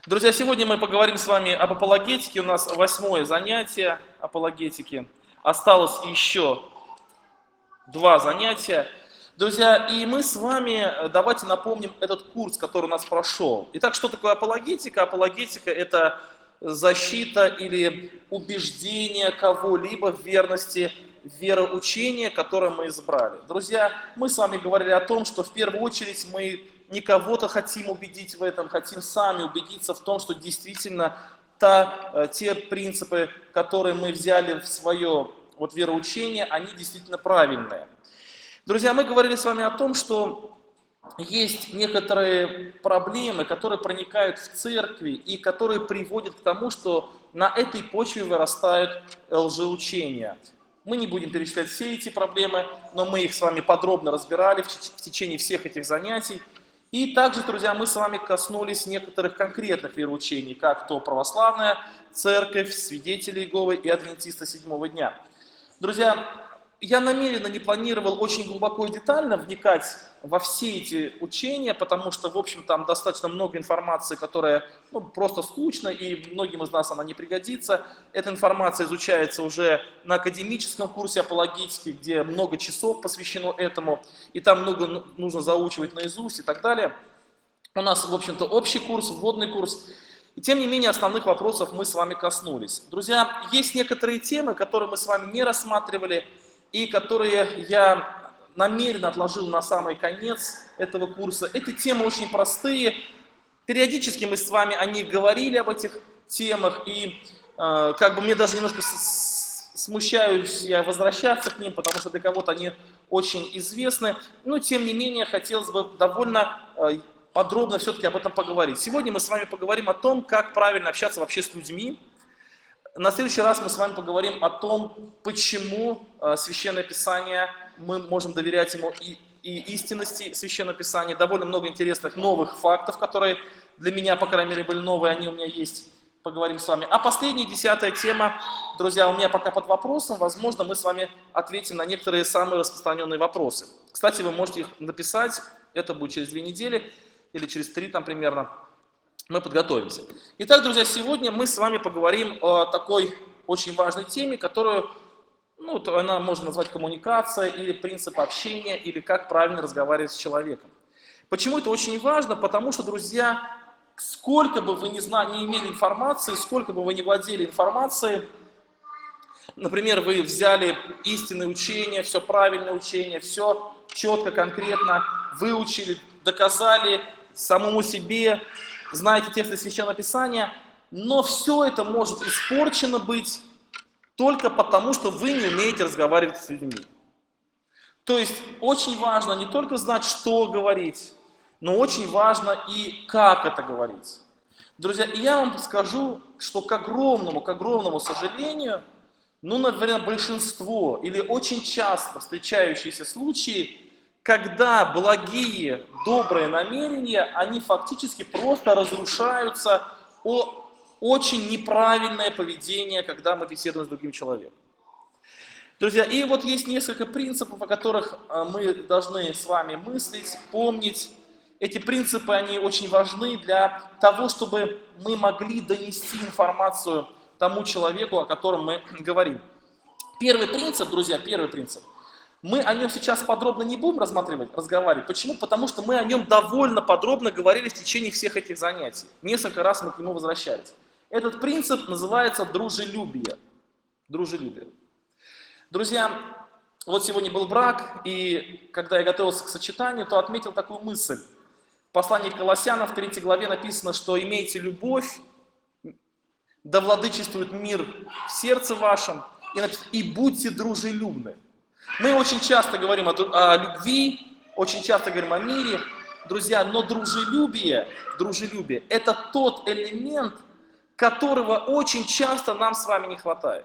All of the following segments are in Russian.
Друзья, сегодня мы поговорим с вами об апологетике. У нас 8-е занятие апологетики. Осталось еще 2 занятия. Друзья, и мы с вами, давайте напомним этот курс, который у нас прошел. Итак, что такое апологетика? Апологетика – это защита или убеждение кого-либо в верности вероучения, которое мы избрали. Друзья, мы с вами говорили о том, что в первую очередь мы не кого-то хотим убедить в этом, хотим сами убедиться в том, что действительно те принципы, которые мы взяли в свое вероучение, они действительно правильные. Друзья, мы говорили с вами о том, что есть некоторые проблемы, которые проникают в церкви и которые приводят к тому, что на этой почве вырастают лжеучения. Мы не будем перечислять все эти проблемы, но мы их с вами подробно разбирали в течение всех этих занятий. И также, друзья, мы с вами коснулись некоторых конкретных вероучений, как то православная церковь, свидетели Иеговы и адвентисты седьмого дня. Друзья, я намеренно не планировал очень глубоко и детально вникать во все эти учения, потому что, в общем, там достаточно много информации, которая просто скучна, и многим из нас она не пригодится. Эта информация изучается уже на академическом курсе апологетики, где много часов посвящено этому, и там много нужно заучивать наизусть и так далее. У нас, в общем-то, общий курс, вводный курс. И тем не менее, основных вопросов мы с вами коснулись. Друзья, есть некоторые темы, которые мы с вами не рассматривали, и которые я намеренно отложил на самый конец этого курса. Эти темы очень простые. Периодически мы с вами о них говорили, об этих темах, и мне даже немножко смущаюсь я возвращаться к ним, потому что для кого-то они очень известны. Но тем не менее, хотелось бы довольно подробно все-таки об этом поговорить. Сегодня мы с вами поговорим о том, как правильно общаться вообще с людьми. На следующий раз мы с вами поговорим о том, почему Священное Писание, мы можем доверять ему и истинности Священного Писания. Довольно много интересных новых фактов, которые для меня, по крайней мере, были новые, они у меня есть. Поговорим с вами. А последняя, 10-я тема, друзья, у меня пока под вопросом. Возможно, мы с вами ответим на некоторые самые распространенные вопросы. Кстати, вы можете их написать, это будет через 2 недели или через 3 там примерно. Мы подготовимся. Итак, друзья, сегодня мы с вами поговорим о такой очень важной теме, которую, она можно назвать коммуникация, или принцип общения, или как правильно разговаривать с человеком. Почему это очень важно? Потому что, друзья, сколько бы вы не имели информации, сколько бы вы не владели информацией, например, вы взяли истинное учение, все правильное учение, все четко, конкретно выучили, доказали самому себе, знаете тексты Священного Писания, но все это может испорчено быть только потому, что вы не умеете разговаривать с людьми. То есть очень важно не только знать, что говорить, но очень важно и как это говорить. Друзья, и я вам скажу, что к огромному сожалению, наверное, большинство или очень часто встречающиеся случаи, когда благие, добрые намерения, они фактически просто разрушаются о очень неправильное поведение, когда мы беседуем с другим человеком. Друзья, и вот есть несколько принципов, о которых мы должны с вами мыслить, помнить. Эти принципы, они очень важны для того, чтобы мы могли донести информацию тому человеку, о котором мы говорим. Первый принцип, друзья, мы о нем сейчас подробно не будем разговаривать. Почему? Потому что мы о нем довольно подробно говорили в течение всех этих занятий. Несколько раз мы к нему возвращались. Этот принцип называется дружелюбие. Дружелюбие. Друзья, вот сегодня был брак, и когда я готовился к сочетанию, то отметил такую мысль. В послании к Колоссянам в 3 главе написано, что имейте любовь, да владычествует мир в сердце вашем, и будьте дружелюбны. Мы очень часто говорим о любви, очень часто говорим о мире, друзья, но дружелюбие – это тот элемент, которого очень часто нам с вами не хватает.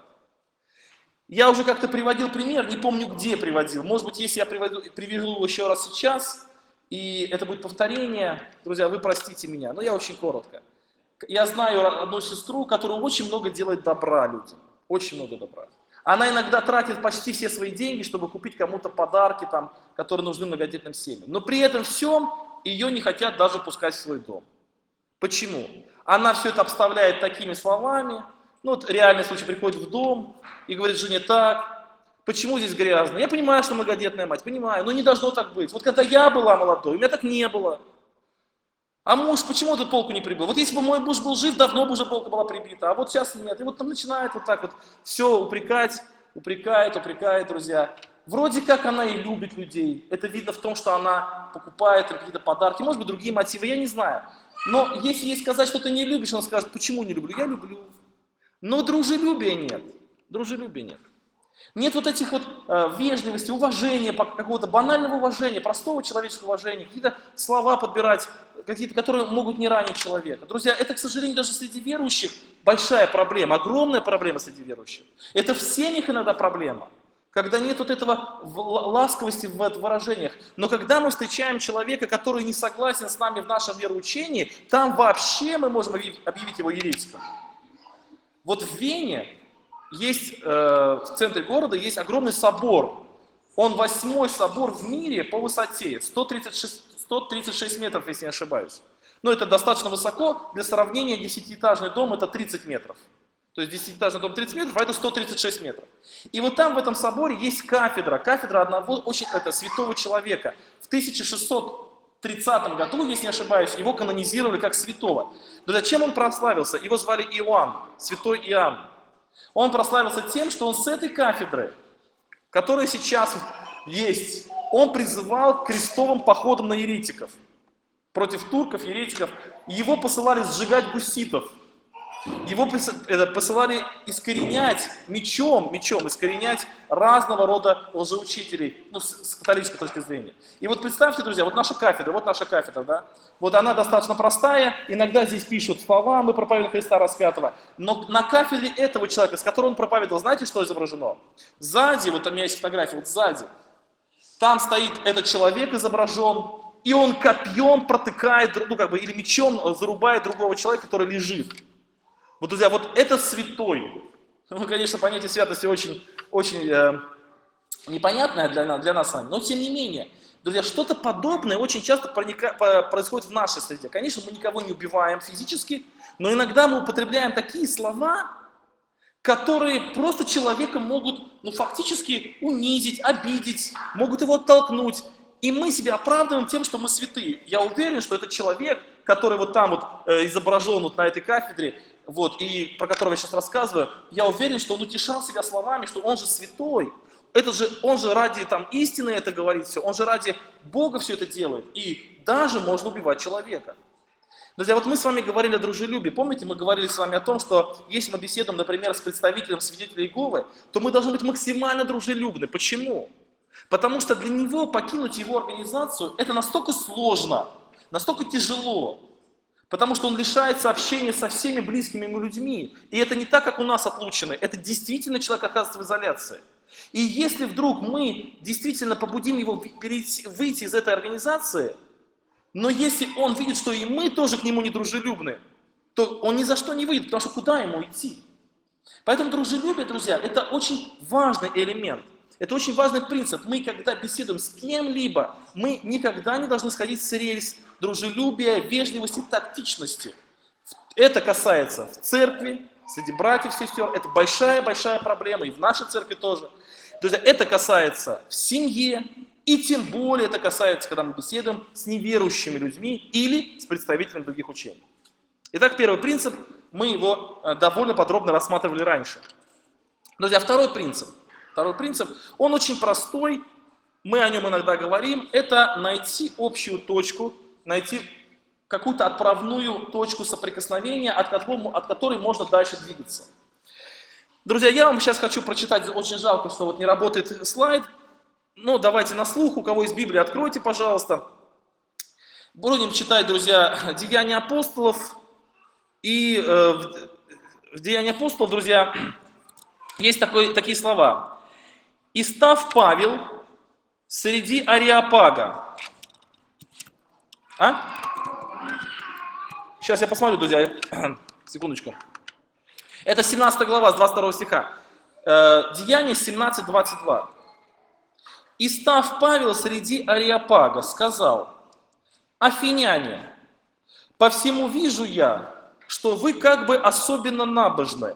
Я уже как-то приводил пример, не помню где приводил. Может быть, если я приведу его еще раз сейчас, и это будет повторение, друзья, вы простите меня, но я очень коротко. Я знаю одну сестру, которая очень много делает добра людям, очень много добра. Она иногда тратит почти все свои деньги, чтобы купить кому-то подарки, которые нужны многодетным семьям. Но при этом всем ее не хотят даже пускать в свой дом. Почему? Она все это обставляет такими словами. Ну вот реальный случай, приходит в дом и говорит жене: так, почему здесь грязно? Я понимаю, что многодетная мать, понимаю, но не должно так быть. Вот когда я была молодой, у меня так не было. А муж почему эту полку не прибил? Вот если бы мой муж был жив, давно бы уже полка была прибита, а вот сейчас нет. И вот там начинает вот так вот все упрекать, упрекает, друзья. Вроде как она и любит людей. Это видно в том, что она покупает какие-то подарки, может быть, другие мотивы, я не знаю. Но если ей сказать, что ты не любишь, она скажет: почему не люблю? Я люблю. Но дружелюбия нет. Дружелюбия нет. Нет вот этих вот вежливости, уважения, какого-то банального уважения, простого человеческого уважения, какие-то слова подбирать, какие-то, которые могут не ранить человека. Друзья, это, к сожалению, даже среди верующих большая проблема, огромная проблема среди верующих. Это в семьях иногда проблема, когда нет вот этого ласковости в выражениях. Но когда мы встречаем человека, который не согласен с нами в нашем вероучении, там вообще мы можем объявить его еретиком. Вот в Вене есть, в центре города есть огромный собор. Он 8-й собор в мире по высоте, 136 метров, если не ошибаюсь. Но это достаточно высоко. Для сравнения, 10-этажный дом это 30 метров. То есть 10-этажный дом 30 метров, а это 136 метров. И вот там в этом соборе есть кафедра одного очень святого человека. В 1630 году, если не ошибаюсь, его канонизировали как святого. Но зачем он прославился? Его звали Иоанн, святой Иоанн. Он прославился тем, что он с этой кафедры, которая сейчас есть, он призывал к крестовым походам на еретиков. Против турков, еретиков. Его посылали сжигать гуситов. Его посылали искоренять мечом искоренять разного рода лжеучителей, ну, с католической точки зрения. И вот представьте, друзья, вот наша кафедра, да, вот она достаточно простая, иногда здесь пишут слова: мы проповедуем Христа распятого, но на кафедре этого человека, с которым он проповедовал, знаете, что изображено? Сзади, вот у меня есть фотография, вот сзади, там стоит этот человек изображен, и он копьем протыкает, ну, как бы, или мечом зарубает другого человека, который лежит. Вот, друзья, вот это святой. Ну, конечно, понятие святости очень непонятное для нас с вами, но тем не менее, друзья, что-то подобное очень часто происходит в нашей среде. Конечно, мы никого не убиваем физически, но иногда мы употребляем такие слова, которые просто человека могут, ну, фактически унизить, обидеть, могут его оттолкнуть. И мы себя оправдываем тем, что мы святые. Я уверен, что этот человек, который вот там вот изображен вот на этой кафедре, вот, и про которого я сейчас рассказываю, я уверен, что он утешал себя словами, что он же святой. Он же ради там истины это говорит все, он же ради Бога все это делает. И даже можно убивать человека. Друзья, вот мы с вами говорили о дружелюбии. Помните, мы говорили с вами о том, что если мы беседуем, например, с представителем свидетелей Иеговы, то мы должны быть максимально дружелюбны. Почему? Потому что для него покинуть его организацию это настолько сложно, настолько тяжело. Потому что он лишается общения со всеми близкими ему людьми. И это не так, как у нас отлучены. Это действительно человек оказывается в изоляции. И если вдруг мы действительно побудим его выйти из этой организации, но если он видит, что и мы тоже к нему не дружелюбны, то он ни за что не выйдет, потому что куда ему идти? Поэтому дружелюбие, друзья, это очень важный элемент. Это очень важный принцип. Мы, когда беседуем с кем-либо, мы никогда не должны сходить с рельс дружелюбия, вежливости, тактичности. Это касается в церкви, среди братьев, сестер. Это большая проблема, и в нашей церкви тоже. Друзья, это касается в семье, и тем более это касается, когда мы беседуем с неверующими людьми или с представителями других учений. Итак, первый принцип, мы его довольно подробно рассматривали раньше. Друзья, второй принцип, он очень простой, мы о нем иногда говорим, это найти общую точку, найти какую-то отправную точку соприкосновения, от которой можно дальше двигаться. Друзья, я вам сейчас хочу прочитать, очень жалко, что вот не работает слайд, но давайте на слух, у кого из Библии, откройте, пожалуйста. Будем читать, друзья, Деяния апостолов, и в Деяниях апостолов, друзья, есть такие слова. «И став Павел среди Ареопага». Сейчас я посмотрю, друзья, секундочку. Это 17 глава, с 22 стиха. Деяния 17:22. «И став Павел среди Ареопага, сказал: Афиняне, по всему вижу я, что вы как бы особенно набожны.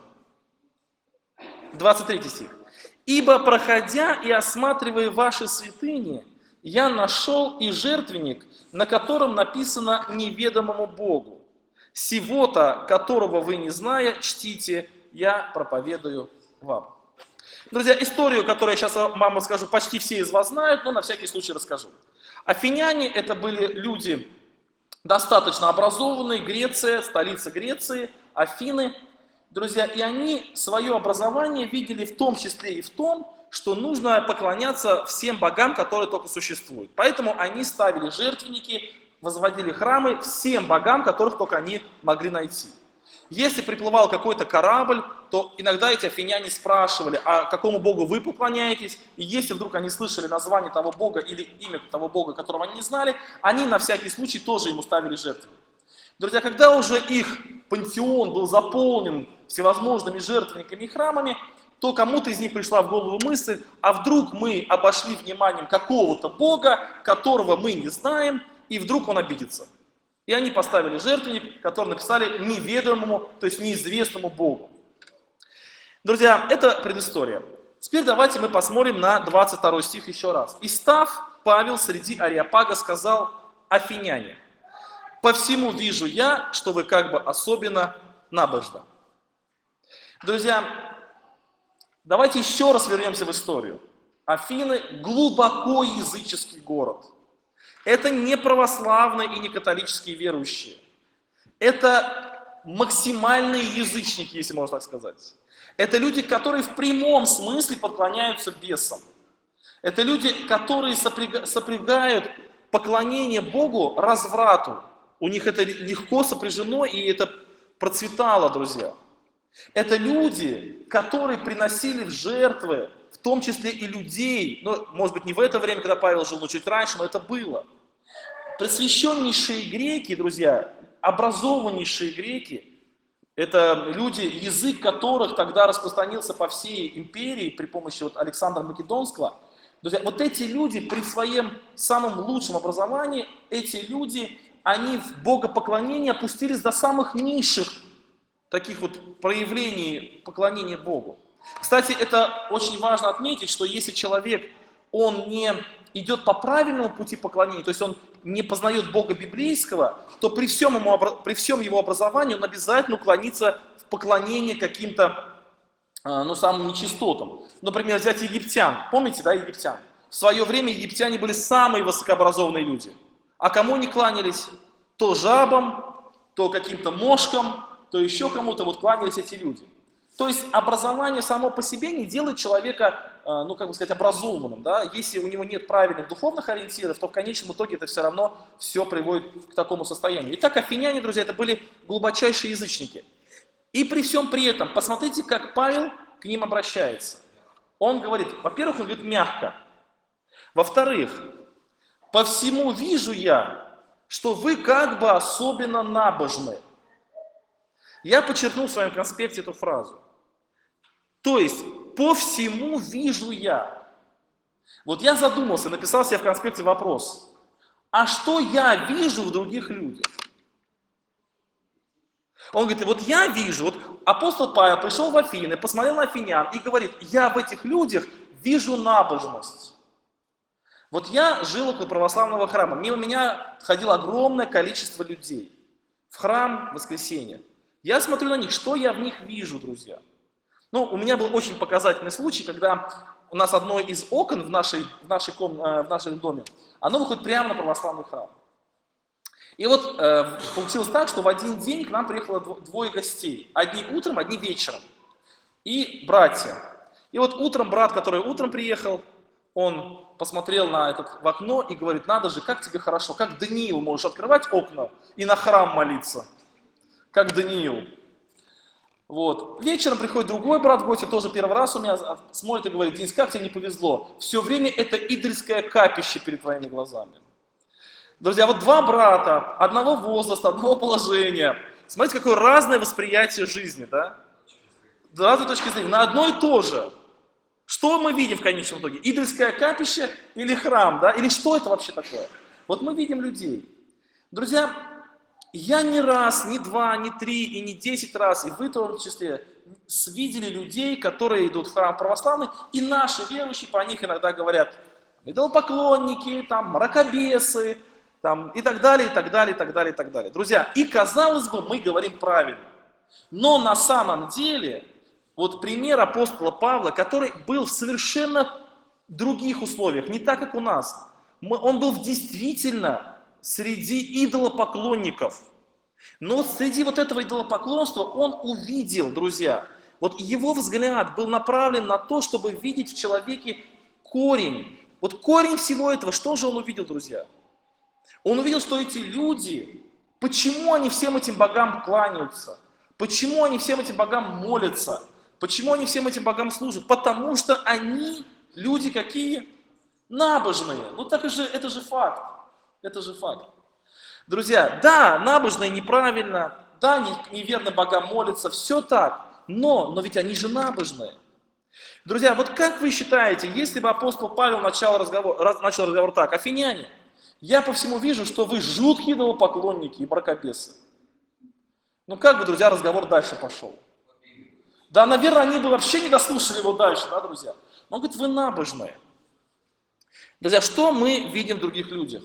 23 стих. Ибо, проходя и осматривая ваши святыни, я нашел и жертвенник, на котором написано неведомому Богу. Сего-то, которого вы не зная, чтите, я проповедую вам. Друзья, историю, которую я сейчас вам расскажу, почти все из вас знают, но на всякий случай расскажу. Афиняне – это были люди достаточно образованные, Греция, столица Греции, Афины. Друзья, и они свое образование видели в том числе и в том, что нужно поклоняться всем богам, которые только существуют. Поэтому они ставили жертвенники, возводили храмы всем богам, которых только они могли найти. Если приплывал какой-то корабль, то иногда эти афиняне спрашивали, а какому богу вы поклоняетесь, и если вдруг они слышали название того бога или имя того бога, которого они не знали, они на всякий случай тоже ему ставили жертвенник. Друзья, когда уже их пантеон был заполнен всевозможными жертвенниками и храмами, то кому-то из них пришла в голову мысль, а вдруг мы обошли вниманием какого-то бога, которого мы не знаем, и вдруг он обидится. И они поставили жертвенник, который написали неведомому, то есть неизвестному Богу. Друзья, это предыстория. Теперь давайте мы посмотрим на 22 стих еще раз. «И став, Павел среди Ареопага сказал: афиняне, по всему вижу я, что вы как бы особенно набожны». Друзья, давайте еще раз вернемся в историю. Афины – глубоко языческий город. Это не православные и не католические верующие. Это максимальные язычники, если можно так сказать. Это люди, которые в прямом смысле поклоняются бесам. Это люди, которые сопрягают поклонение Богу разврату. У них это легко сопряжено, и это процветало, друзья. Это люди, которые приносили в жертвы, в том числе и людей, ну, может быть, не в это время, когда Павел жил, но чуть раньше, но это было. Просвещеннейшие греки, друзья, образованнейшие греки, это люди, язык которых тогда распространился по всей империи при помощи Александра Македонского. Друзья, вот эти люди при своем самом лучшем образовании, эти люди, они в богопоклонении опустились до самых низших таких проявлений поклонения Богу. Кстати, это очень важно отметить, что если человек, он не идет по правильному пути поклонения, то есть он не познает Бога библейского, то при всем его образовании он обязательно уклонится в поклонение каким-то, самым нечистотам. Например, взять египтян. Помните, да, египтян? В свое время египтяне были самые высокообразованные люди. А кому они кланялись? То жабам, то каким-то мошкам, то еще кому-то кланялись эти люди. То есть образование само по себе не делает человека, образованным. Да? Если у него нет правильных духовных ориентиров, то в конечном итоге это все равно все приводит к такому состоянию. Итак, афиняне, друзья, это были глубочайшие язычники. И при всем при этом, посмотрите, как Павел к ним обращается. Он говорит, во-первых, он говорит мягко. Во-вторых, по всему вижу я, что вы как бы особенно набожны. Я подчеркнул в своем конспекте эту фразу. То есть, по всему вижу я. Вот я задумался, написал себе в конспекте вопрос. А что я вижу в других людях? Он говорит, вот я вижу, апостол Павел пришел в Афины, посмотрел на афинян и говорит, я в этих людях вижу набожность. Вот я жил около православного храма, мимо меня ходило огромное количество людей в храм в воскресенье. Я смотрю на них, что я в них вижу, друзья. У меня был очень показательный случай, когда у нас одно из окон в нашем доме, оно выходит прямо на православный храм. И получилось так, что в один день к нам приехало двое гостей. Одни утром, одни вечером. И братья. И утром брат, который утром приехал, он посмотрел в окно и говорит, надо же, как тебе хорошо, как Даниил можешь открывать окна и на храм молиться. Как Даниил. Вечером приходит другой брат в гости, тоже первый раз у меня, смотрит и говорит, Денис, как тебе не повезло, все время это идольское капище перед твоими глазами. Друзья, два брата, одного возраста, одного положения. Смотрите, какое разное восприятие жизни, да? С разной точки зрения, на одно и то же. Что мы видим в конечном итоге? Идольское капище или храм, да? Или что это вообще такое? Мы видим людей. Друзья, Я не раз, не два, не три и не 10 раз, и вы в том числе, видели людей, которые идут в храм православный, и наши верующие по них иногда говорят, идолопоклонники, там, мракобесы, там, и так далее, и так далее, и так далее, и так далее. Друзья, и казалось бы, мы говорим правильно, но на самом деле, вот пример апостола Павла, который был в совершенно других условиях, не так, как у нас. Он был действительно среди идолопоклонников. Но среди вот этого идолопоклонства он увидел, друзья, вот его взгляд был направлен на то, чтобы видеть в человеке корень. Вот корень всего этого, что же он увидел, друзья? Он увидел, что эти люди, почему они всем этим богам кланяются, почему они всем этим богам молятся, почему они всем этим богам служат? Потому что они люди какие? Набожные. Ну так это же факт. Это же факт. Друзья, да, набожные неправильно, да, неверно богам молятся, все так, но ведь они же набожные. Друзья, вот как вы считаете, если бы апостол Павел начал разговор так: афиняне, я по всему вижу, что вы жуткие идолопоклонники и мракобесы. Ну как бы, друзья, разговор дальше пошел? Да, наверное, они бы вообще не дослушали его дальше, да, друзья? Но он говорит, вы набожные. Друзья, что мы видим в других людях?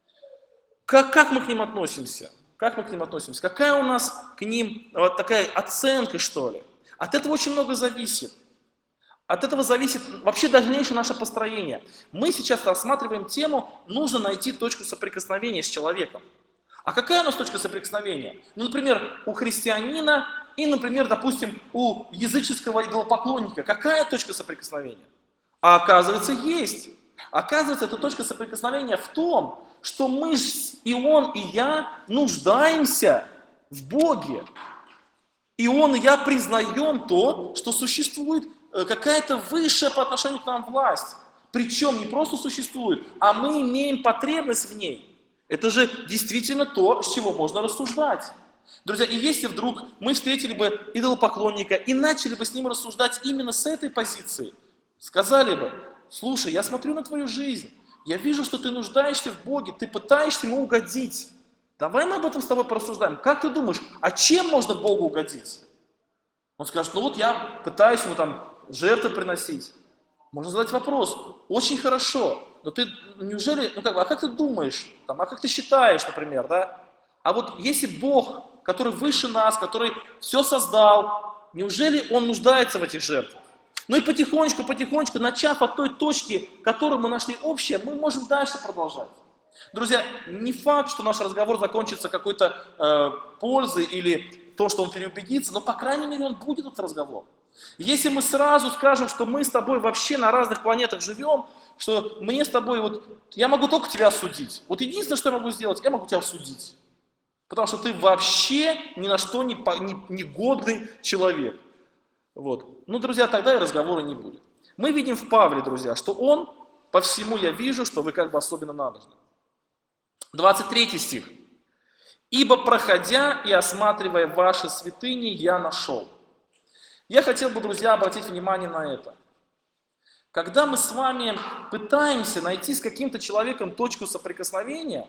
Как мы к ним относимся? Как мы к ним относимся? Какая у нас к ним вот такая оценка, что ли? От этого очень много зависит. От этого зависит вообще дальнейшее наше построение. Мы сейчас рассматриваем тему, нужно найти точку соприкосновения с человеком. А какая у нас точка соприкосновения? Ну, например, у христианина и, например, допустим, у языческого идолопоклонника. Какая точка соприкосновения? А оказывается, есть. Оказывается, эта точка соприкосновения в том, что мы, и он, и я нуждаемся в Боге. И он, и я признаем то, что существует какая-то высшая по отношению к нам власть. Причем не просто существует, а мы имеем потребность в ней. Это же действительно то, с чего можно рассуждать. Друзья, и если вдруг мы встретили бы идолопоклонника и начали бы с ним рассуждать именно с этой позиции, сказали бы, слушай, я смотрю на твою жизнь, я вижу, что ты нуждаешься в Боге, ты пытаешься ему угодить. Давай мы об этом с тобой порассуждаем. Как ты думаешь, а чем можно Богу угодить? Он скажет, ну вот я пытаюсь ему там жертвы приносить. Можно задать вопрос, очень хорошо, но ты неужели, а как ты думаешь, а как ты считаешь, например, да? А вот если Бог, который выше нас, который все создал, неужели Он нуждается в этих жертвах? Ну и потихонечку, начав от той точки, которую мы нашли общее, мы можем дальше продолжать. Друзья, не факт, что наш разговор закончится какой-то пользой или то, что он переубедится, но, по крайней мере, он будет этот разговор. Если мы сразу скажем, что мы с тобой вообще на разных планетах живем, что мне с тобой, я могу только тебя осудить. Вот единственное, что я могу сделать, я могу тебя осудить. Потому что ты вообще ни на что не годный человек. Вот. Ну, друзья, тогда и разговора не будет. Мы видим в Павле, друзья, что он, по всему я вижу, что вы как бы особенно набожны. 23 стих. «Ибо, проходя и осматривая ваши святыни, я нашел». Я хотел бы, друзья, обратить внимание на это. Когда мы с вами пытаемся найти с каким-то человеком точку соприкосновения,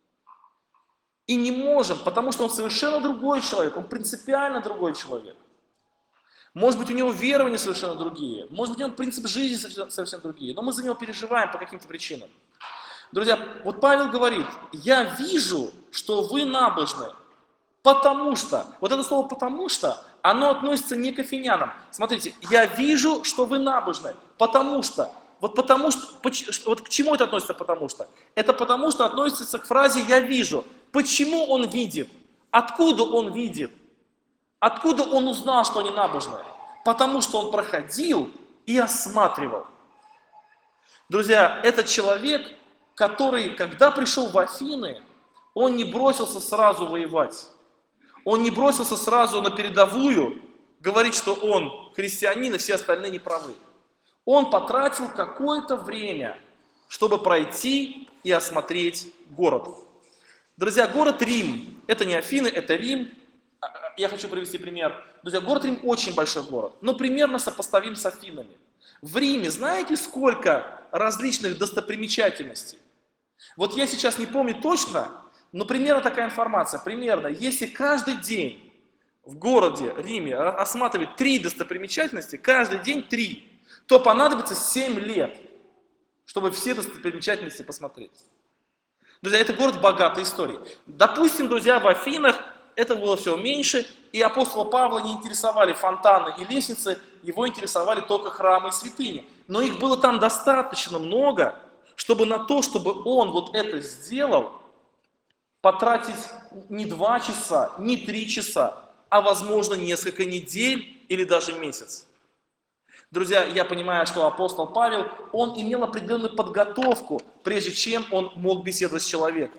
и не можем, потому что он совершенно другой человек, он принципиально другой человек. Может быть, у него верования совершенно другие, может быть, у него принцип жизни совсем другие, но мы за него переживаем по каким-то причинам. Друзья, вот Павел говорит, я вижу, что вы набожны, потому что, вот это слово «потому что», оно относится не к афинянам. Смотрите, я вижу, что вы набожны, потому что. Вот к чему это относится потому что? Это потому что относится к фразе «я вижу». Почему он видит? Откуда он видит? Откуда он узнал, что они набожные? Потому что он проходил и осматривал. Друзья, это человек, который, когда пришел в Афины, он не бросился сразу воевать. Он не бросился сразу на передовую говорить, что он христианин, и все остальные неправы. Он потратил какое-то время, чтобы пройти и осмотреть город. Друзья, город Рим, это не Афины, это Рим. Я хочу привести пример. Друзья, город Рим очень большой город, но примерно сопоставим с Афинами. В Риме знаете, сколько различных достопримечательностей? Вот я сейчас не помню точно, Ну, примерно такая информация. Примерно, если каждый день в городе Риме осматривать 3 достопримечательности, каждый день 3, то понадобится 7 лет, чтобы все достопримечательности посмотреть. Друзья, это город богатой историей. Допустим, друзья, в Афинах это было все меньше, и апостола Павла не интересовали фонтаны и лестницы, его интересовали только храмы и святыни. Но их было там достаточно много, чтобы на то, чтобы он вот это сделал, потратить не 2 часа, не 3 часа, а возможно несколько недель или даже месяц. Друзья, я понимаю, что апостол Павел, он имел определенную подготовку, прежде чем он мог беседовать с человеком.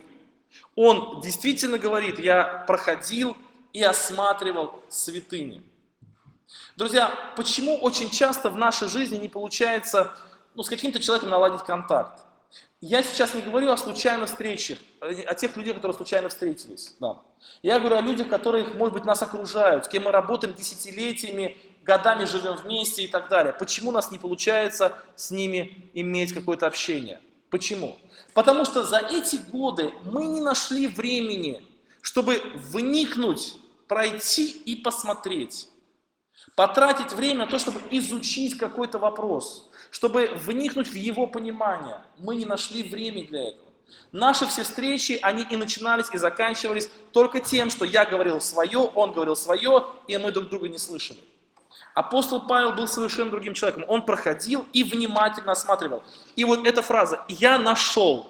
Он действительно говорит, я проходил и осматривал святыни. Друзья, почему очень часто в нашей жизни не получается с каким-то человеком наладить контакт? Я сейчас не говорю о случайных встречах, о тех людях, которые случайно встретились. Да. Я говорю о людях, которые, может быть, нас окружают, с кем мы работаем десятилетиями, годами живем вместе и так далее. Почему у нас не получается с ними иметь какое-то общение? Почему? Потому что за эти годы мы не нашли времени, чтобы вникнуть, пройти и посмотреть. Потратить время на то, чтобы изучить какой-то вопрос, чтобы вникнуть в его понимание. Мы не нашли времени для этого. Наши все встречи, они и начинались, и заканчивались только тем, что я говорил свое, он говорил свое, и мы друг друга не слышали. Апостол Павел был совершенно другим человеком. Он проходил и внимательно осматривал. И вот эта фраза «я нашел».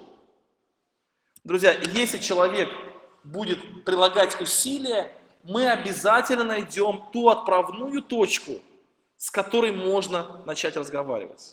Друзья, если человек будет прилагать усилия, мы обязательно найдем ту отправную точку, с которой можно начать разговаривать.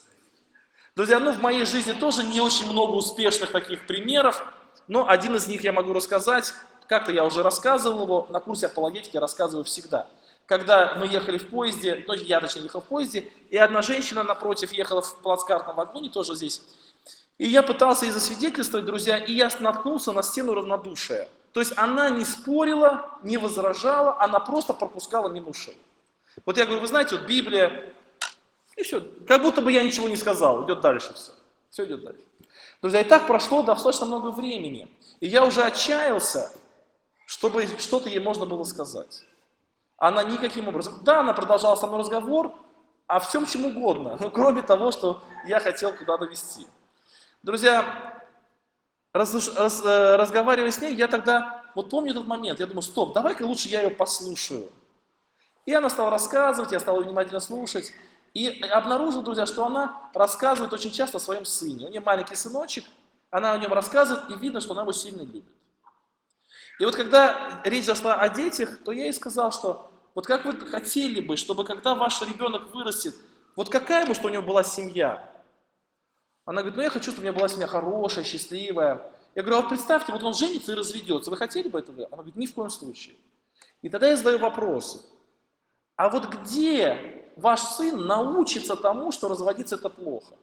Друзья, в моей жизни тоже не очень много успешных таких примеров, но один из них я могу рассказать. Как-то я уже рассказывал его, на курсе апологетики я рассказываю всегда. Когда мы ехали в поезде, я точнее ехал в поезде, и одна женщина напротив ехала в плацкартном вагоне, тоже здесь. И я пытался ей засвидетельствовать, друзья, и я наткнулся на стену равнодушия. То есть она не спорила, не возражала, она просто пропускала мимо ушей. Вот я говорю, вы знаете, вот Библия, и все, как будто бы я ничего не сказал, идет дальше все. Все идет дальше. Друзья, и так прошло достаточно много времени. И я уже отчаялся, чтобы что-то ей можно было сказать. Она никаким образом, да, она продолжала со мной разговор о всем чем угодно, кроме того, что я хотел куда довести. Друзья, разговаривая с ней, я тогда, помню этот момент, я думаю, стоп, давай-ка лучше я ее послушаю. И она стала рассказывать, я стал ее внимательно слушать, и обнаружил, друзья, что она рассказывает очень часто о своем сыне. У нее маленький сыночек, она о нем рассказывает, и видно, что она его сильно любит. И вот когда речь зашла о детях, то я ей сказал, что вот как вы хотели бы, чтобы когда ваш ребенок вырастет, вот какая бы, что у него была семья? Она говорит, я хочу, чтобы у меня была семья хорошая, счастливая. Я говорю, а вот представьте, вот он женится и разведется, вы хотели бы этого? Она говорит, ни в коем случае. И тогда я задаю вопрос, а вот где ваш сын научится тому, что разводиться это плохо?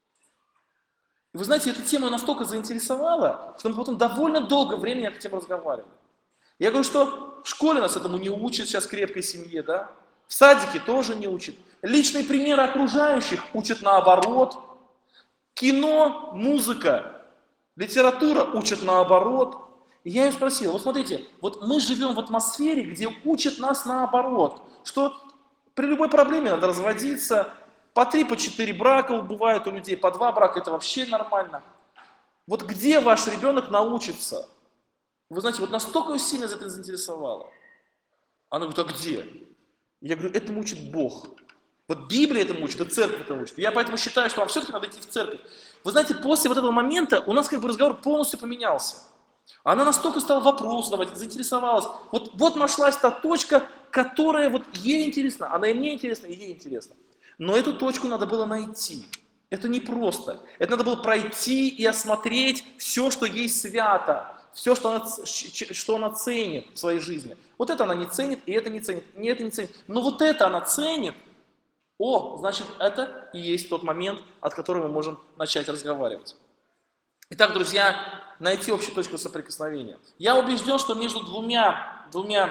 И вы знаете, эта тема настолько заинтересовала, что мы потом довольно долго времени об этом разговаривали. Я говорю, что в школе нас этому не учат сейчас крепкой семье, да? В садике тоже не учат. Личные примеры окружающих учат наоборот. Кино, музыка, литература учат наоборот. И я ее спросил, вот смотрите, вот мы живем в атмосфере, где учат нас наоборот, что при любой проблеме надо разводиться, по 3, по 4 брака бывает у людей, по 2 брака, это вообще нормально. Вот где ваш ребенок научится? Вы знаете, вот настолько сильно это заинтересовало. Она говорит, а где? Я говорю, этому учит Бог. Вот Библия этому учит, и церковь этому учит. Я поэтому считаю, что вам все-таки надо идти в церковь. Вы знаете, после вот этого момента у нас разговор полностью поменялся. Она настолько стала вопрос задавать, заинтересовалась. Вот нашлась та точка, которая ей интересна. Она и мне интересна, и ей интересна. Но эту точку надо было найти. Это непросто. Это надо было пройти и осмотреть все, что ей свято. Все, что она ценит в своей жизни. Вот это она не ценит, и это не ценит, и это не ценит. Но вот это она ценит. Значит, это и есть тот момент, от которого мы можем начать разговаривать. Итак, друзья, найти общую точку соприкосновения. Я убежден, что между двумя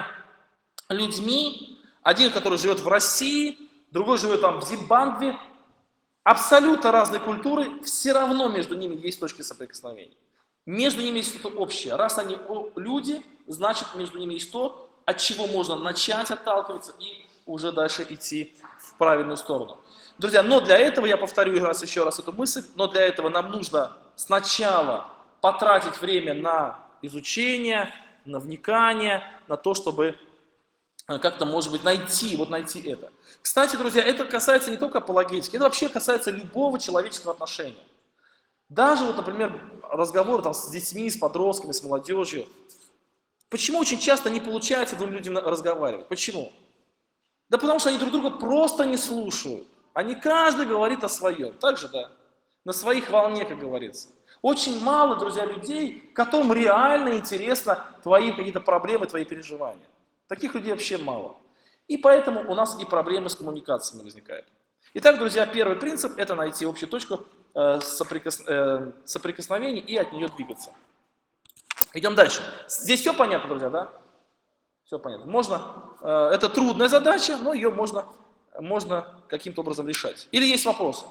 людьми, один, который живет в России, другой живет в Зимбабве, абсолютно разные культуры, все равно между ними есть точки соприкосновения. Между ними есть что-то общее. Раз они люди, значит между ними есть то, от чего можно начать отталкиваться и уже дальше идти в правильную сторону. Друзья, но для этого, я повторю еще раз эту мысль, но для этого нам нужно сначала потратить время на изучение, на вникание, на то, чтобы как-то, может быть, найти это. Кстати, друзья, это касается не только апологетики, это вообще касается любого человеческого отношения. Даже, вот, например, разговоры там, с детьми, с подростками, с молодежью. Почему очень часто не получается двум людям разговаривать? Почему? Да потому что они друг друга просто не слушают. Они каждый говорит о своем. Так же, да? На своих волне, как говорится. Очень мало, друзья, людей, которым реально интересно твои какие-то проблемы, твои переживания. Таких людей вообще мало. И поэтому у нас и проблемы с коммуникациями возникают. Итак, друзья, первый принцип – это найти общую точку соприкосновения и от нее двигаться. Идем дальше. Здесь все понятно, друзья, да? Все понятно. Это трудная задача, но ее можно каким-то образом решать. Или есть вопросы?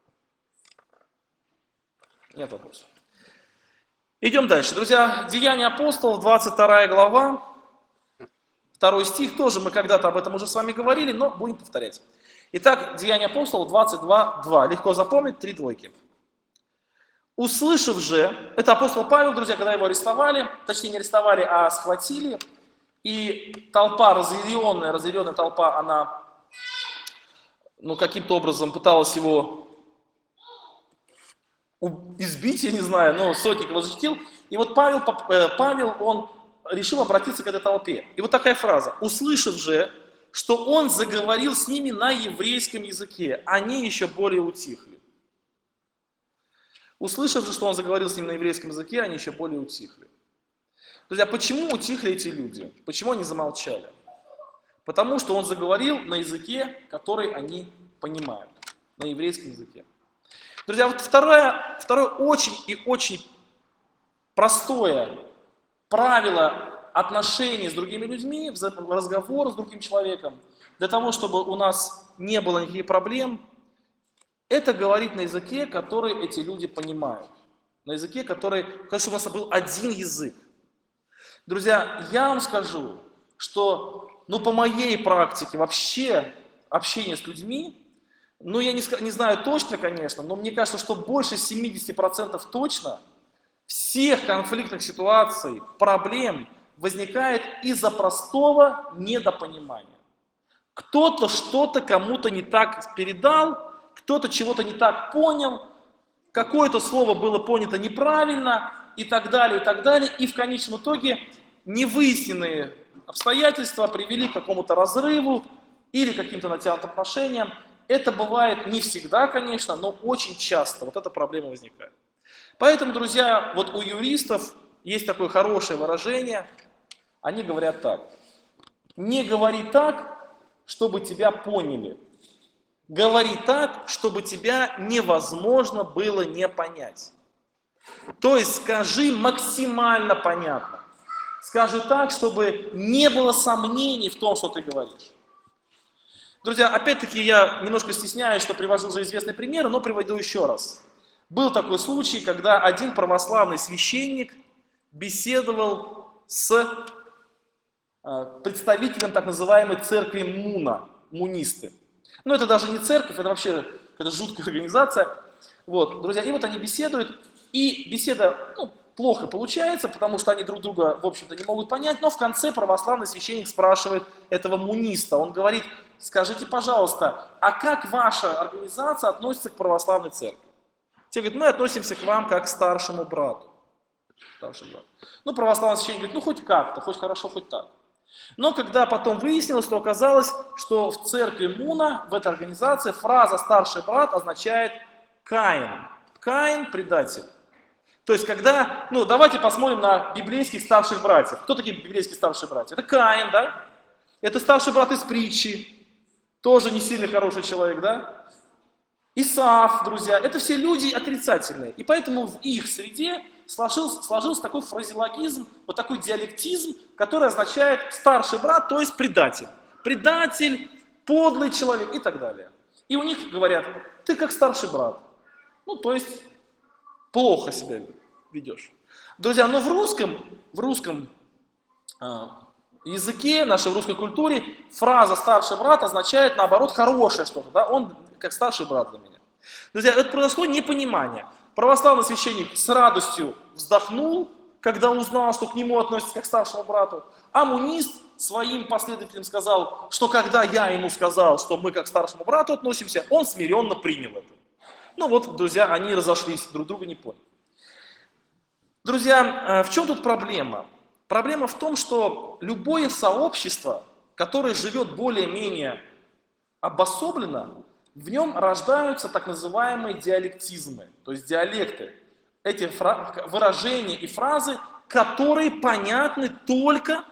Нет вопросов. Идем дальше. Друзья, Деяния апостолов, 22 глава, 2 стих, тоже мы когда-то об этом уже с вами говорили, но будем повторять. Итак, Деяния апостолов 22:2. Легко запомнить, 3 двойки. Услышав же, это апостол Павел, друзья, когда его арестовали, точнее не арестовали, а схватили, и толпа, разъяренная толпа, она каким-то образом пыталась его избить, я не знаю, но сотник его защитил. И вот Павел, он решил обратиться к этой толпе. И вот такая фраза. Услышав же, что он заговорил с ними на еврейском языке, они еще более утихли. Услышав же, что он заговорил с ними на еврейском языке, они еще более утихли. Друзья, почему утихли эти люди? Почему они замолчали? Потому что он заговорил на языке, который они понимают, на еврейском языке. Друзья, вот второе очень и очень простое правило отношений с другими людьми, разговора с другим человеком, для того, чтобы у нас не было никаких проблем, это говорить на языке, который эти люди понимают. На языке, чтобы у нас был один язык. Друзья, я вам скажу, что по моей практике вообще общение с людьми, я не знаю точно, конечно, но мне кажется, что больше 70% точно всех конфликтных ситуаций, проблем возникает из-за простого недопонимания. Кто-то что-то кому-то не так передал, кто-то чего-то не так понял, какое-то слово было понято неправильно и так далее, и так далее. И в конечном итоге невыясненные обстоятельства привели к какому-то разрыву или каким-то натянутым отношениям. Это бывает не всегда, конечно, но очень часто вот эта проблема возникает. Поэтому, друзья, вот у юристов есть такое хорошее выражение. Они говорят так. Не говори так, чтобы тебя поняли. Говори так, чтобы тебя невозможно было не понять. То есть скажи максимально понятно. Скажи так, чтобы не было сомнений в том, что ты говоришь. Друзья, опять-таки я немножко стесняюсь, что привожу уже известные примеры, но приведу еще раз. Был такой случай, когда один православный священник беседовал с представителем так называемой церкви мунисты. Это даже не церковь, это вообще какая-то жуткая организация. Друзья, и вот они беседуют, и беседа плохо получается, потому что они друг друга, в общем-то, не могут понять, но в конце православный священник спрашивает этого муниста, он говорит: скажите, пожалуйста, а как ваша организация относится к православной церкви? Те говорят: мы относимся к вам как к старшему брату. Православный священник говорит: хоть как-то, хоть хорошо, хоть так. Но когда потом выяснилось, то оказалось, что в церкви Муна, в этой организации, фраза «старший брат» означает «Каин». Каин – предатель. То есть, когда, давайте посмотрим на библейских старших братьев. Кто такие библейские старшие братья? Это Каин, да? Это старший брат из притчи. Тоже не сильно хороший человек, да? Исаав, друзья. Это все люди отрицательные. И поэтому в их среде сложился такой фразеологизм, вот такой диалектизм, который означает старший брат, то есть предатель. Предатель, подлый человек и так далее. И у них говорят: ты как старший брат. То есть плохо себя ведешь. Друзья, но в русском языке, нашей русской культуре, фраза «старший брат» означает, наоборот, хорошее что-то. Да? Он как старший брат для меня. Друзья, это происходит непонимание. Православный священник с радостью вздохнул, когда узнал, что к нему относятся как к старшему брату. А мунист своим последователям сказал, что когда я ему сказал, что мы как к старшему брату относимся, он смиренно принял это. Ну вот, друзья, они разошлись, друг друга не поняли. Друзья, в чем тут проблема? Проблема в том, что любое сообщество, которое живет более-менее обособленно, в нем рождаются так называемые диалектизмы, то есть диалекты. Эти выражения и фразы, которые понятны только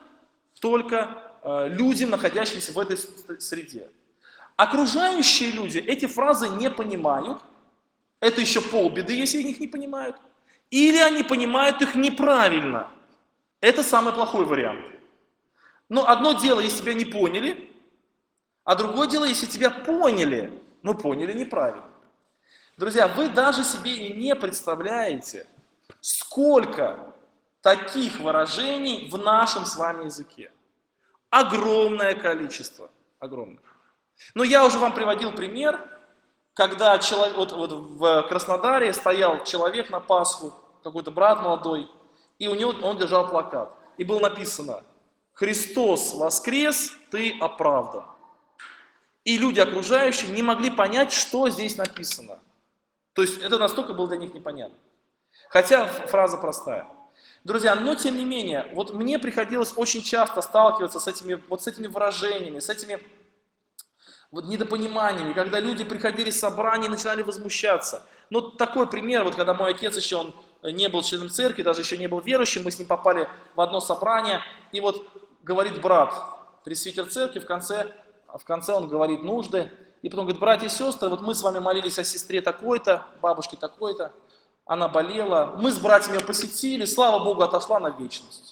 людям, находящимся в этой среде. Окружающие люди эти фразы не понимают. Это еще полбеды, если их не понимают. Или они понимают их неправильно. Это самый плохой вариант. Но одно дело, если тебя не поняли, а другое дело, если тебя поняли, но поняли неправильно. Друзья, вы даже себе не представляете, сколько таких выражений в нашем с вами языке. Огромное количество. Огромное. Но я уже вам приводил пример, когда вот в Краснодаре стоял человек на Пасху, какой-то брат молодой, и он держал плакат. И было написано: «Христос воскрес, ты оправдан». И люди окружающие не могли понять, что здесь написано. То есть это настолько было для них непонятно. Хотя фраза простая. Друзья, но тем не менее, вот мне приходилось очень часто сталкиваться с этими выражениями, с этими недопониманиями, когда люди приходили с собрания и начинали возмущаться. Ну, такой пример, вот когда мой отец еще, он не был членом церкви, даже еще не был верующим, мы с ним попали в одно собрание, и вот говорит брат, пресвитер церкви, в конце он говорит нужды, и потом говорит: братья и сестры, вот мы с вами молились о сестре такой-то, бабушке такой-то, она болела, мы с братьями ее посетили, слава Богу, отошла на вечность.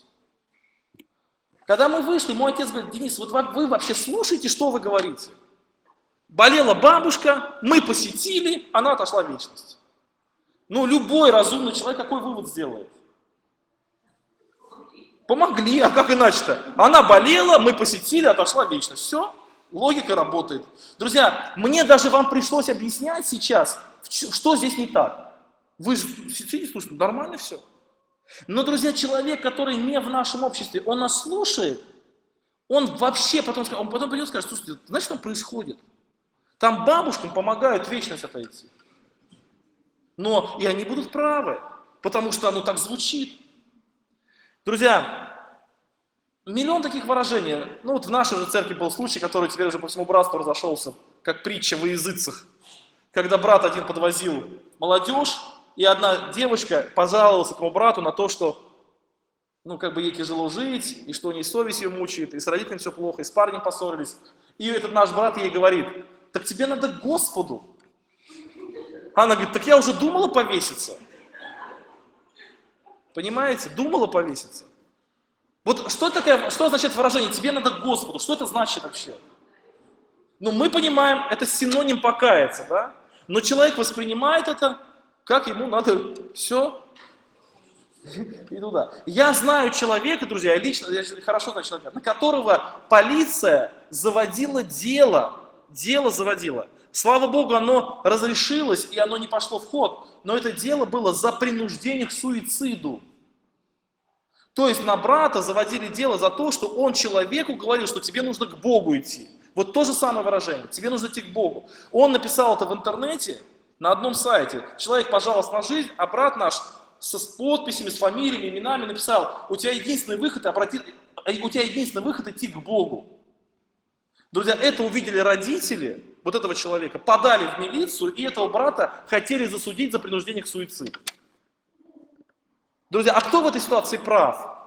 Когда мы вышли, мой отец говорит: Денис, вот вы вообще слушаете, что вы говорите? Болела бабушка, мы посетили, она отошла в вечность. Ну, любой разумный человек какой вывод сделает? Помогли, а как иначе-то? Она болела, мы посетили, отошла в вечность. Все, логика работает. Друзья, мне даже вам пришлось объяснять сейчас, что здесь не так. Вы же сидите, слушайте, нормально все. Но, друзья, человек, который не в нашем обществе, он нас слушает, он вообще потом придет и скажет: слушайте, знаешь, что там происходит? Там бабушкам помогают вечность отойти. Но и они будут правы, потому что оно так звучит. Друзья, миллион таких выражений. Ну вот в нашей же церкви был случай, который теперь уже по всему братству разошелся, как притча во языцах. Когда брат один подвозил молодежь, и одна девочка пожаловалась этому брату на то, что ей тяжело жить, и что у нее совесть ее мучает, и с родителями все плохо, и с парнем поссорились. И этот наш брат ей говорит: так тебе надо к Господу. Она говорит: так я уже думала повеситься. Понимаете? Думала повеситься. Вот что означает выражение «тебе надо к Господу»? Что это значит вообще? Мы понимаем, это синоним покаяться, да? Но человек воспринимает это, как ему надо все и туда. Я знаю человека, друзья, я хорошо знаю человека, на которого полиция заводила дело заводила. Слава Богу, оно разрешилось, и оно не пошло в ход, но это дело было за принуждение к суициду. То есть на брата заводили дело за то, что он человеку говорил, что тебе нужно к Богу идти. Вот то же самое выражение, тебе нужно идти к Богу. Он написал это в интернете, на одном сайте. Человек пожаловался на жизнь, а брат наш с подписями, с фамилиями, именами написал: у тебя единственный выход идти к Богу. Друзья, это увидели родители вот этого человека, подали в милицию, и этого брата хотели засудить за принуждение к суициду. Друзья, а кто в этой ситуации прав?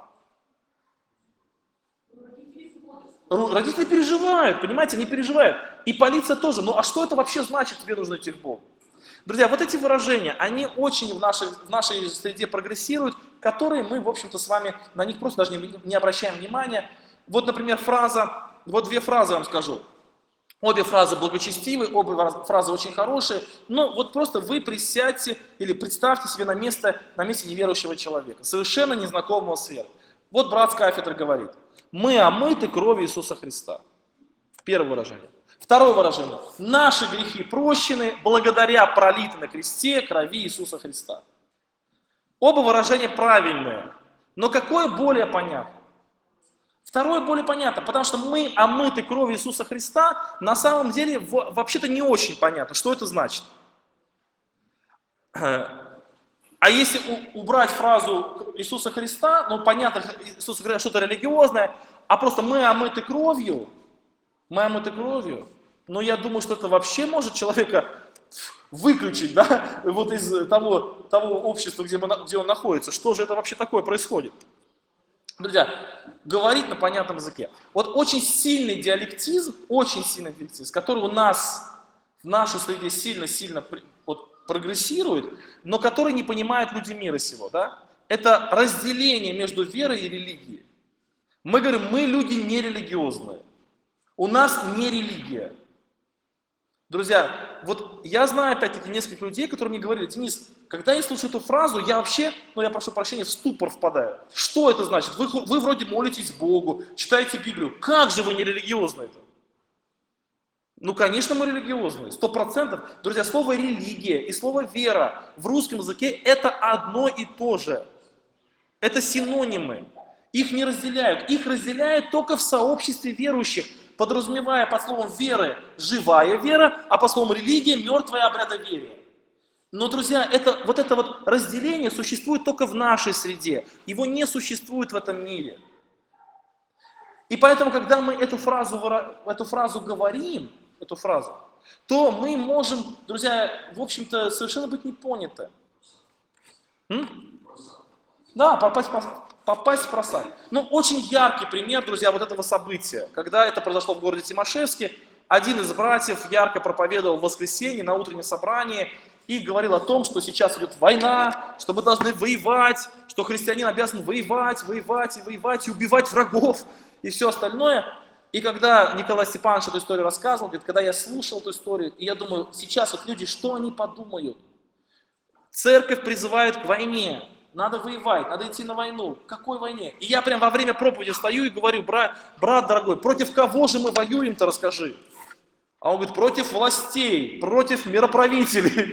Родители переживают, понимаете, они переживают. И полиция тоже. А что это вообще значит, тебе нужно идти к Богу? Друзья, вот эти выражения, они очень в нашей среде прогрессируют, которые мы, в общем-то, с вами на них просто даже не обращаем внимания. Вот, например, две фразы вам скажу. Обе фразы благочестивые, обе фразы очень хорошие, но вот просто вы присядьте или представьте себе на месте неверующего человека, совершенно незнакомого с верой. Вот брат с кафедры говорит: мы омыты кровью Иисуса Христа. Первое выражение. Второе выражение. Наши грехи прощены благодаря пролитой на кресте крови Иисуса Христа. Оба выражения правильные, но какое более понятно? Второе более понятно, потому что мы омыты кровью Иисуса Христа, на самом деле вообще-то не очень понятно, что это значит. А если убрать фразу Иисуса Христа, ну понятно, Иисус Христа что-то религиозное, а просто мы омыты кровью, но я думаю, что это вообще может человека выключить, да, вот из того общества, где он находится. Что же это вообще такое происходит? Друзья, говорить на понятном языке. Вот очень сильный диалектизм, который у нас в нашей среде сильно вот, прогрессирует, но который не понимают люди мира сего, да? Это разделение между верой и религией. Мы говорим, мы люди нерелигиозные. У нас не религия. Друзья, вот я знаю опять-таки нескольких людей, которые мне говорили: Денис, когда я слушаю эту фразу, я вообще, я прошу прощения, в ступор впадаю. Что это значит? Вы вроде молитесь Богу, читаете Библию. Как же вы не религиозны-то? Ну, конечно, мы религиозные, 100%. Друзья, слово религия и слово вера в русском языке это одно и то же. Это синонимы. Их не разделяют. Их разделяют только в сообществе верующих, подразумевая под словом веры живая вера, а под словом религия мертвое обрядоверие. Но, друзья, это вот разделение существует только в нашей среде. Его не существует в этом мире. И поэтому, когда мы эту фразу говорим, то мы можем, друзья, в общем-то, совершенно быть не поняты. Да, попасть в просак. Ну, очень яркий пример, друзья, вот этого события. Когда это произошло в городе Тимашевске, один из братьев ярко проповедовал в воскресенье на утреннем собрании и говорил о том, что сейчас идет война, что мы должны воевать, что христианин обязан воевать и убивать врагов и все остальное. И когда Николай Степанович эту историю рассказывал, говорит, когда я слушал эту историю, и я думаю, сейчас вот люди, что они подумают? Церковь призывает к войне. Надо воевать, надо идти на войну. Какой войне? И я прям во время проповеди встаю и говорю: брат дорогой, против кого же мы воюем-то, расскажи. А он говорит: против властей, против мироправителей.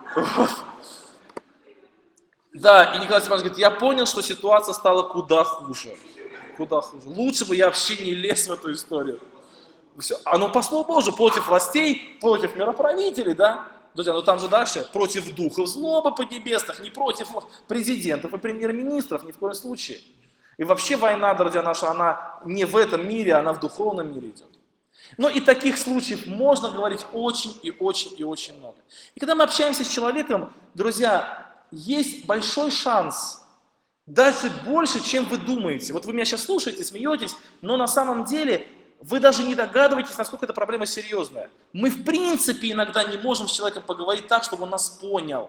Да, и Николай Степанович говорит: я понял, что ситуация стала куда хуже. Лучше бы я вообще не лез в эту историю. Все. А ну, по слову Божию, против властей, против мироправителей, да? Друзья, ну там же дальше, против духов злобы поднебесных, не против президентов и премьер-министров, ни в коем случае. И вообще война, друзья, наша, она не в этом мире, она в духовном мире идет. Но и таких случаев можно говорить очень и очень много. И когда мы общаемся с человеком, друзья, есть большой шанс, даже больше, чем вы думаете. Вот вы меня сейчас слушаете, смеетесь, но на самом деле вы даже не догадываетесь, насколько эта проблема серьезная. Мы в принципе иногда не можем с человеком поговорить так, чтобы он нас понял.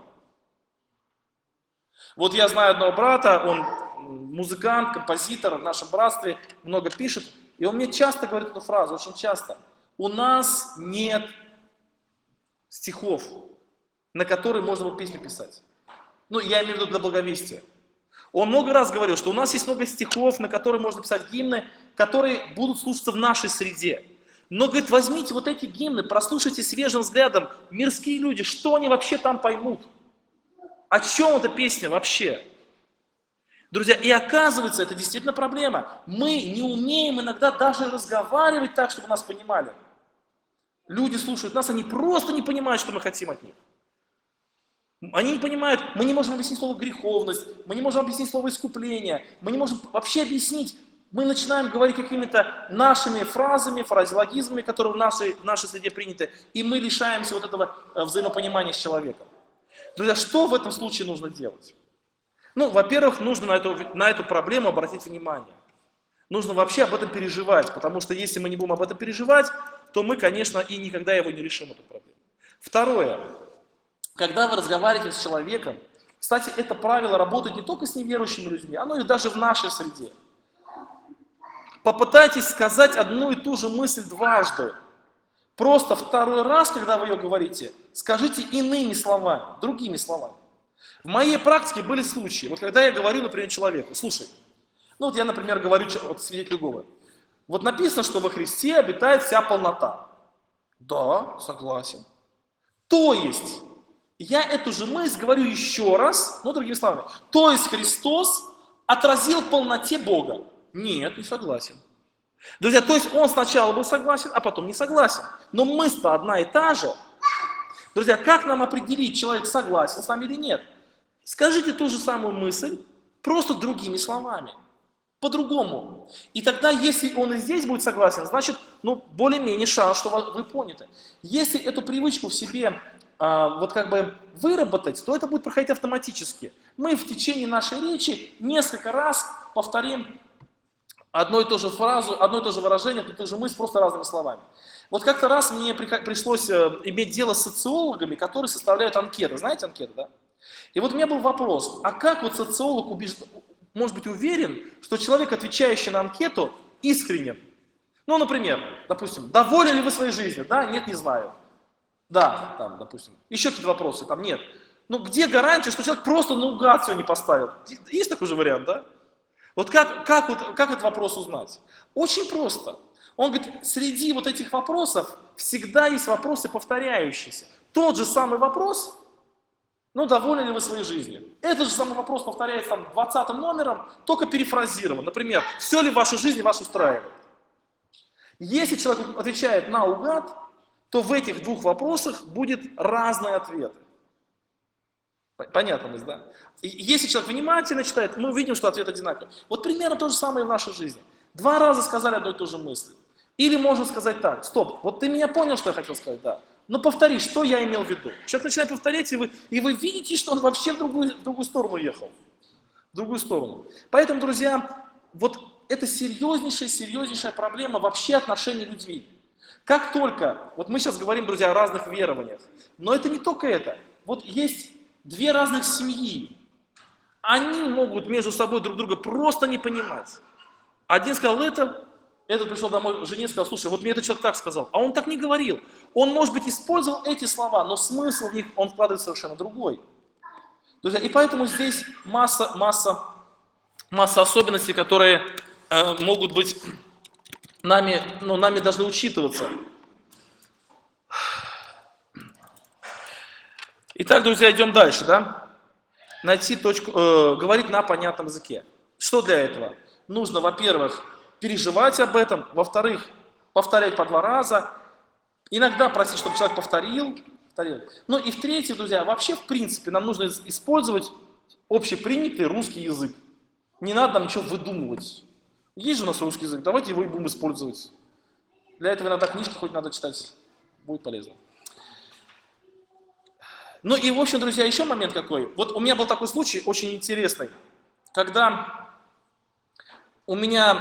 Вот я знаю одного брата, он музыкант, композитор в нашем братстве, много пишет, и он мне часто говорит эту фразу, очень часто. У нас нет стихов, на которые можно было песню писать. Ну, я имею в виду для благовестия. Он много раз говорил, что у нас есть много стихов, на которые можно писать гимны, которые будут слушаться в нашей среде. Но, говорит, возьмите вот эти гимны, прослушайте свежим взглядом, мирские люди, что они вообще там поймут? О чем эта песня вообще? Друзья, и оказывается, это действительно проблема. Мы не умеем иногда даже разговаривать так, чтобы нас понимали. Люди слушают нас, они просто не понимают, что мы хотим от них. Они не понимают, мы не можем объяснить слово греховность, мы не можем объяснить слово искупление, мы не можем вообще объяснить. Мы начинаем говорить какими-то нашими фразами, фразеологизмами, которые в нашей среде приняты, и мы лишаемся вот этого взаимопонимания с человеком. Друзья, что в этом случае нужно делать? Ну, во-первых, нужно на эту проблему обратить внимание. Нужно вообще об этом переживать, потому что если мы не будем об этом переживать, то мы, конечно, и никогда его не решим, эту проблему. Второе. Когда вы разговариваете с человеком, кстати, это правило работает не только с неверующими людьми, оно и даже в нашей среде. Попытайтесь сказать одну и ту же мысль дважды. Просто второй раз, когда вы ее говорите, скажите иными словами, другими словами. В моей практике были случаи, вот когда я говорю, например, человеку, слушай, ну вот я, например, говорю вот свидетелю Иеговы, вот написано, что во Христе обитает вся полнота. Да, согласен. То есть, я эту же мысль говорю еще раз, ну другими словами, то есть Христос отразил полноте Бога. Нет, не согласен. Друзья, то есть он сначала был согласен, а потом не согласен. Но мысль-то одна и та же. Друзья, как нам определить, человек согласен с нами или нет? Скажите ту же самую мысль, просто другими словами, по-другому. И тогда, если он и здесь будет согласен, значит, ну, более-менее шанс, что вы поняты. Если эту привычку в себе вот как бы выработать, то это будет проходить автоматически. Мы в течение нашей речи несколько раз повторим одну и ту же фразу, одно и то же выражение, одну и ту же мысль, просто разными словами. Вот как-то раз мне пришлось иметь дело с социологами, которые составляют анкеты. Знаете анкеты, да? И вот у меня был вопрос, а как вот социолог может быть уверен, что человек, отвечающий на анкету, искренен? Ну, например, допустим, довольны ли вы своей жизнью? Да, нет, не знаю. Да, там, допустим. Еще какие-то вопросы, там нет. Ну, где гарантия, что человек просто наугад все не поставил? Есть такой же вариант, да? Вот как этот вопрос узнать? Очень просто. Он говорит, среди вот этих вопросов всегда есть вопросы повторяющиеся. Тот же самый вопрос, ну, довольны ли вы своей жизнью? Этот же самый вопрос повторяется там 20 номером, только перефразирован. Например, все ли в вашей жизни вас устраивает? Если человек отвечает наугад, то в этих двух вопросах будет разный ответ. Понятно, да? И если человек внимательно читает, мы увидим, что ответ одинаковый. Вот примерно то же самое и в нашей жизни. 2 раза сказали одну и ту же мысль. Или можно сказать так, стоп, вот ты меня понял, что я хотел сказать, да. Но повтори, что я имел в виду. Человек начинает повторять, и вы видите, что он вообще в другую сторону ехал. В другую сторону. Поэтому, друзья, вот это серьезнейшая проблема вообще отношений людей. Как только, вот мы сейчас говорим, друзья, о разных верованиях, но это не только это. Вот есть 2 разных семьи, они могут между собой друг друга просто не понимать. Один сказал это, этот пришел домой, жене сказал, слушай, вот мне этот человек так сказал, а он так не говорил. Он, может быть, использовал эти слова, но смысл в них он вкладывает совершенно другой. Друзья, и поэтому здесь масса особенностей, которые могут быть нами должны учитываться. Итак, друзья, идем дальше, да? Найти точку, говорить на понятном языке. Что для этого? Нужно, во-первых, переживать об этом, во-вторых, повторять по 2 раза, иногда просить, чтобы человек повторил. Ну и в-третьих, друзья, вообще, в принципе, нам нужно использовать общепринятый русский язык. Не надо нам ничего выдумывать. Есть же у нас русский язык, давайте его и будем использовать. Для этого иногда книжки хоть надо читать, будет полезно. Ну и, в общем, друзья, еще момент какой. Вот у меня был такой случай очень интересный, когда ко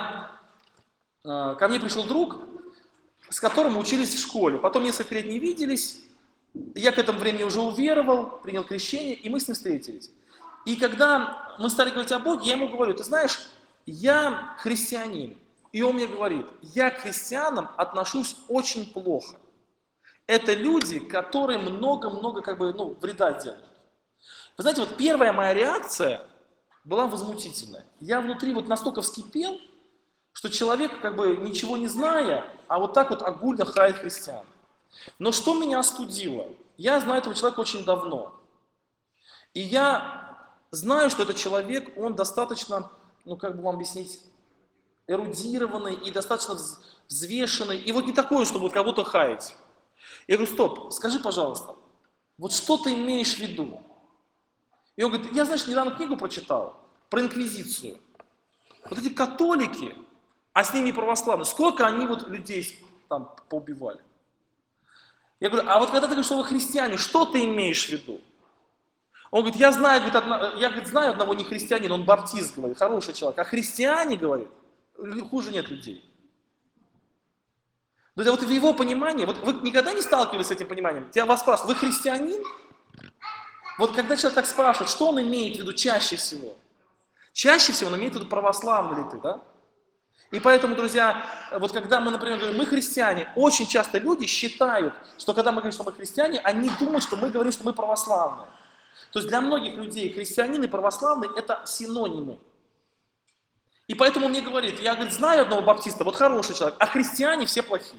мне пришел друг, с которым мы учились в школе. Потом несколько лет не виделись, я к этому времени уже уверовал, принял крещение, и мы с ним встретились. И когда мы стали говорить о Боге, я ему говорю, ты знаешь, я христианин. И он мне говорит, я к христианам отношусь очень плохо. Это люди, которые много-много вреда делают. Вы знаете, вот первая моя реакция была возмутительная. Я внутри вот настолько вскипел, что человек, ничего не зная, а вот так вот огульно хаит христиан. Но что меня остудило? Я знаю этого человека очень давно. И я знаю, что этот человек, он достаточно, вам объяснить, эрудированный и достаточно взвешенный. И вот не такой, чтобы кого-то хаять. Я говорю, стоп, скажи, пожалуйста, вот что ты имеешь в виду? И он говорит, я, знаешь, недавно книгу прочитал про инквизицию. Вот эти католики, а с ними и православные, сколько они вот людей там поубивали? Я говорю, а вот когда ты говоришь, что вы христиане, что ты имеешь в виду? Он говорит, я знаю одного не христианина, он баптист, говорит, хороший человек, а христиане, говорит, хуже нет людей. Друзья, вот в его понимании, вот вы никогда не сталкивались с этим пониманием? Тебя вас спрашивают, вы христианин? Вот когда человек так спрашивает, что он имеет в виду чаще всего? Чаще всего он имеет в виду, православный ли ты, да? И поэтому, друзья, вот когда мы, например, говорим, мы христиане, очень часто люди считают, что когда мы говорим, что мы христиане, они думают, что мы говорим, что мы православные. То есть для многих людей христианин и православный – это синонимы. И поэтому он мне говорит, я, говорит, знаю одного баптиста, вот хороший человек, а христиане все плохие.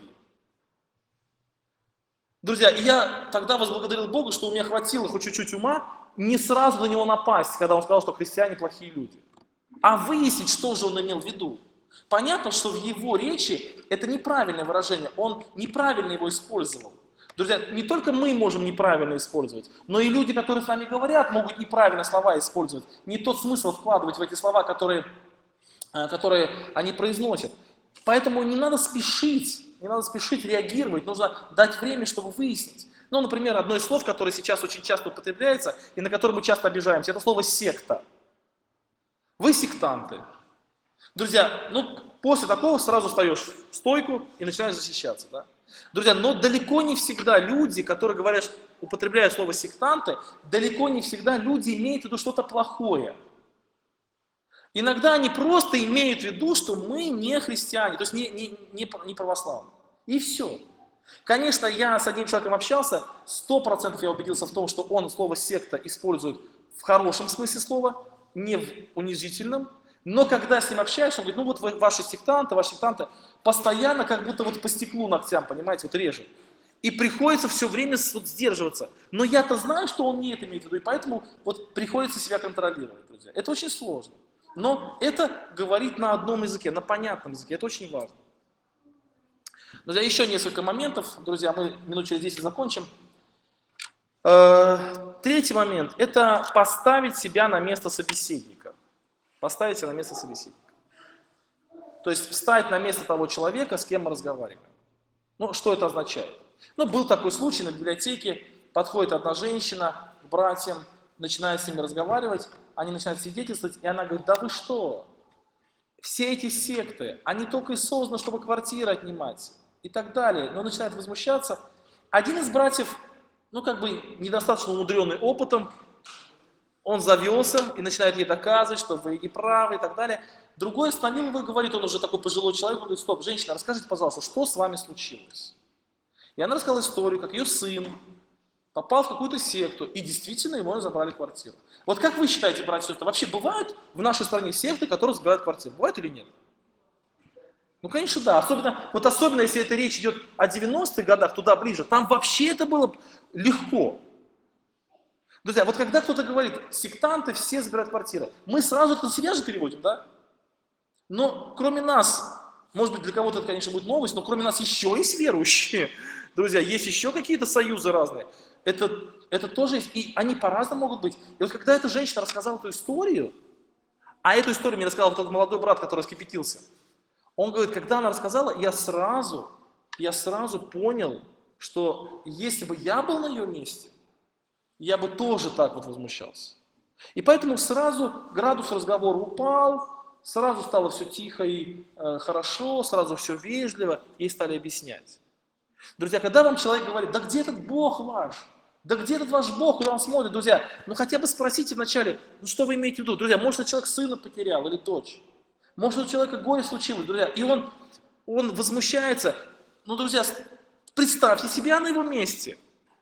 Друзья, и я тогда возблагодарил Бога, что у меня хватило хоть чуть-чуть ума не сразу на него напасть, когда он сказал, что христиане плохие люди, а выяснить, что же он имел в виду. Понятно, что в его речи это неправильное выражение, он неправильно его использовал. Друзья, не только мы можем неправильно использовать, но и люди, которые с нами говорят, могут неправильно слова использовать, не тот смысл вкладывать в эти слова, которые они произносят. Поэтому не надо спешить реагировать, нужно дать время, чтобы выяснить. Ну, например, одно из слов, которое сейчас очень часто употребляется и на которое мы часто обижаемся, это слово «секта». Вы сектанты. Друзья, ну, после такого сразу встаешь в стойку и начинаешь защищаться. Да? Друзья, но далеко не всегда люди, которые говорят, употребляют слово «сектанты», далеко не всегда люди имеют в виду что-то плохое. Иногда они просто имеют в виду, что мы не христиане, то есть не православные. И все. Конечно, я с одним человеком общался, 100% я убедился в том, что он слово «секта» использует в хорошем смысле слова, не в унизительном. Но когда с ним общаешься, он говорит, ну вот ваши сектанты постоянно как будто вот по стеклу ногтям, понимаете, вот режут. И приходится все время вот сдерживаться. Но я-то знаю, что он не это имеет в виду, и поэтому вот приходится себя контролировать, друзья. Это очень сложно. Но это говорить на одном языке, на понятном языке, это очень важно. Друзья, еще несколько моментов, друзья, мы минут через 10 закончим. Третий момент – это поставить себя на место собеседника. Поставить себя на место собеседника. То есть встать на место того человека, с кем мы разговариваем. Ну, что это означает? Ну, был такой случай на библиотеке, подходит одна женщина к братьям, начинает с ними разговаривать, они начинают свидетельствовать, и она говорит, да вы что? Все эти секты, они только и созданы, чтобы квартиры отнимать и так далее. Но начинает возмущаться. Один из братьев, ну как бы недостаточно умудренный опытом, он завелся и начинает ей доказывать, что вы не правы и так далее. Другой остановил его и говорит, он уже такой пожилой человек, он говорит, стоп, женщина, расскажите, пожалуйста, что с вами случилось? И она рассказала историю, как ее сын попал в какую-то секту, и действительно ему забрали квартиру. Вот как вы считаете, братья и сестры, вообще бывают в нашей стране секты, которые забирают квартиру? Бывает или нет? Ну, конечно, да. Особенно, если это речь идет о 90-х годах, туда ближе, там вообще это было легко. Друзья, вот когда кто-то говорит, сектанты все забирают квартиры, мы сразу это на себя же переводим, да? Но кроме нас, может быть, для кого-то это, конечно, будет новость, но кроме нас еще есть верующие. Друзья, есть еще какие-то союзы разные. Это тоже есть, и они по-разному могут быть. И вот когда эта женщина рассказала эту историю, а эту историю мне рассказал вот этот молодой брат, который раскипятился, он говорит, когда она рассказала, я сразу понял, что если бы я был на ее месте, я бы тоже так вот возмущался. И поэтому сразу градус разговора упал, сразу стало все тихо и хорошо, сразу все вежливо, ей стали объяснять. Друзья, когда вам человек говорит, да где этот Бог ваш? Да где этот ваш Бог, куда он смотрит? Друзья, ну хотя бы спросите вначале, ну что вы имеете в виду? Друзья, может, человек сына потерял или дочь? Может, у человека горе случилось, друзья, и он возмущается. Ну, друзья, представьте себя на его месте.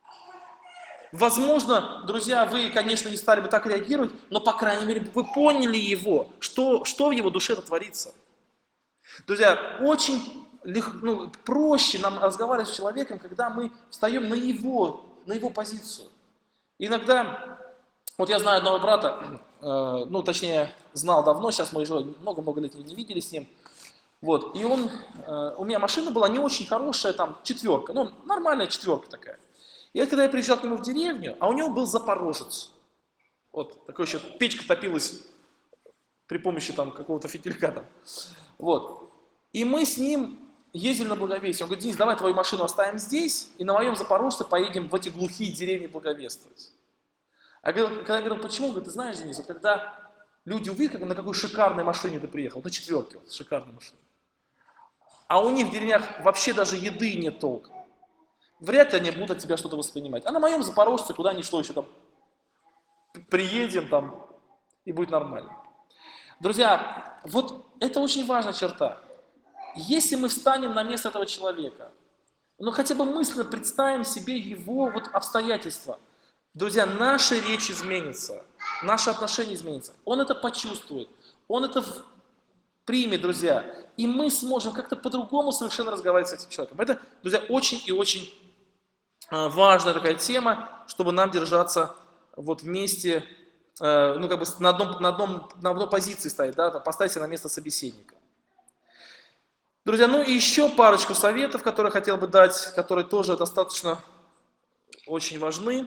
Возможно, друзья, вы, конечно, не стали бы так реагировать, но, по крайней мере, вы поняли его, что в его душе творится. Друзья, очень проще нам разговаривать с человеком, когда мы встаем на его позицию. Иногда, вот я знаю одного брата, точнее, знал давно, сейчас мы уже много-много лет не видели с ним. Вот, и у меня машина была не очень хорошая, там, 4, нормальная 4 такая. И вот когда я приезжал к нему в деревню, а у него был запорожец. Вот, такой еще, печка топилась при помощи там какого-то фитилька там. Вот. И мы с ним ездили на Благовестие. Он говорит, Денис, давай твою машину оставим здесь, и на моем запорожце поедем в эти глухие деревни благовествовать. А когда я говорил, почему? Он говорит, ты знаешь, Денис, вот когда люди увидят, на какой шикарной машине ты приехал, на 4, вот, шикарной машине. А у них в деревнях вообще даже еды нет толком. Вряд ли они будут от тебя что-то воспринимать. А на моем запорожце куда ни шло, еще там приедем там, и будет нормально. Друзья, вот это очень важная черта. если мы встанем на место этого человека, ну хотя бы мысленно представим себе его вот обстоятельства, друзья, наша речь изменится, наше отношение изменится. Он это почувствует, он это примет, друзья, и мы сможем как-то по-другому совершенно разговаривать с этим человеком. Это, друзья, очень и очень важная такая тема, чтобы нам держаться вот вместе, ну как бы на одной позиции стоять, да, поставить себя на место собеседника. Друзья, ну и еще парочку советов, которые хотел бы дать, которые тоже достаточно очень важны.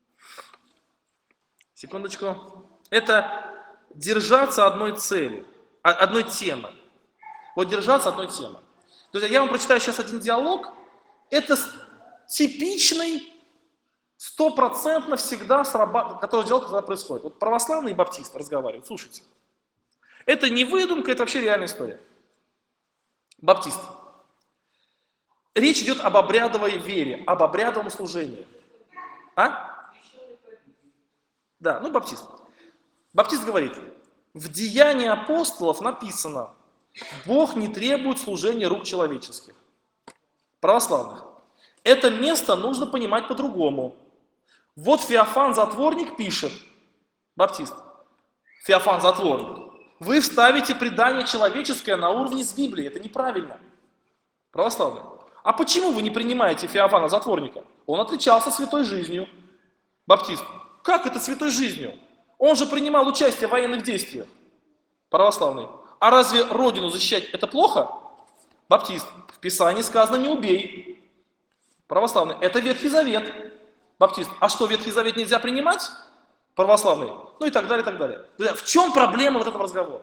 Секундочку. Это держаться одной цели, одной темы. Вот держаться одной темы. Друзья, я вам прочитаю сейчас один диалог. Это типичный, стопроцентно всегда который диалог, когда происходит. Вот православные и баптисты разговаривают. Слушайте. Это не выдумка, это вообще реальная история. Баптист. Речь идет об обрядовой вере, об обрядовом служении. А? Да, ну баптист. Баптист говорит, в Деянии апостолов написано, Бог не требует служения рук человеческих. Православных. Это место нужно понимать по-другому. Вот Феофан Затворник пишет, баптист, Феофан Затворник, вы вставите предание человеческое на уровне с Библии. Это неправильно. Православные. А почему вы не принимаете Феофана Затворника? Он отличался святой жизнью. Баптист. Как это святой жизнью? Он же принимал участие в военных действиях. Православный. А разве родину защищать это плохо? Баптист. В Писании сказано не убей. Православный. Это Ветхий Завет. Баптист. А что, Ветхий Завет нельзя принимать? Православный. Ну и так далее, и так далее. В чем проблема вот этого разговора?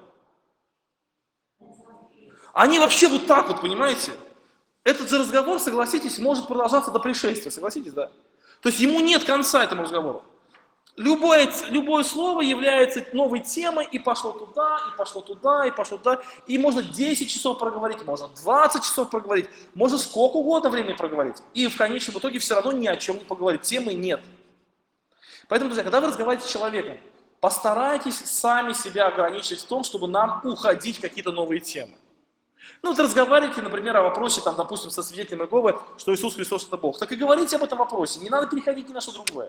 Они вообще вот так вот, понимаете? Этот же разговор, согласитесь, может продолжаться до пришествия, согласитесь, да? То есть ему нет конца этому разговору. Любое слово является новой темой, и пошло туда, и пошло туда, и пошло туда. И можно 10 часов проговорить, можно 20 часов проговорить, можно сколько угодно времени проговорить. И в конечном итоге все равно ни о чем не поговорить, темы нет. Поэтому, друзья, когда вы разговариваете с человеком, постарайтесь сами себя ограничить в том, чтобы нам уходить в какие-то новые темы. Ну, вот разговаривайте, например, о вопросе, там, допустим, со свидетелем Иеговы, что Иисус Христос – это Бог. Так и говорите об этом вопросе, не надо переходить ни на что другое.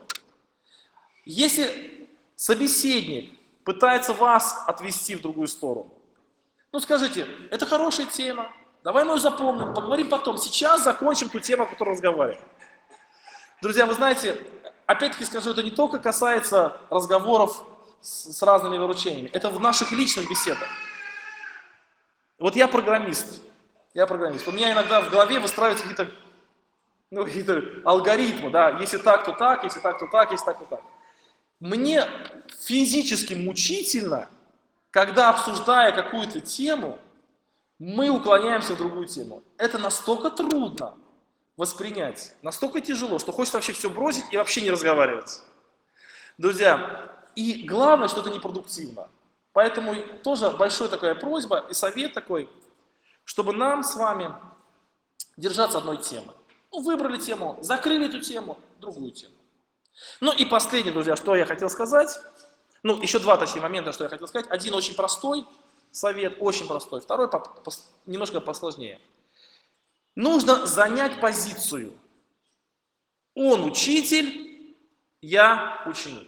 Если собеседник пытается вас отвести в другую сторону, ну, скажите, это хорошая тема, давай мы ее запомним, поговорим потом. Сейчас закончим ту тему, о которой разговариваем. Друзья, вы знаете, опять-таки скажу, это не только касается разговоров с разными выручениями, это в наших личных беседах. Вот я программист. У меня иногда в голове выстраиваются какие-то алгоритмы, да, если так, то так, если так, то так, если так, то так. Мне физически мучительно, когда, обсуждая какую-то тему, мы уклоняемся в другую тему. Это настолько трудно воспринять, настолько тяжело, что хочется вообще все бросить и вообще не разговаривать. Друзья, и главное, что это непродуктивно. Поэтому тоже большая такая просьба и совет такой, чтобы нам с вами держаться одной темы. Ну, выбрали тему, закрыли эту тему, другую тему. Ну и последнее, друзья, что я хотел сказать. Ну, еще два, точнее, момента, что я хотел сказать. Один очень простой совет, очень простой. Второй немножко посложнее. Нужно занять позицию. Он учитель, я ученик.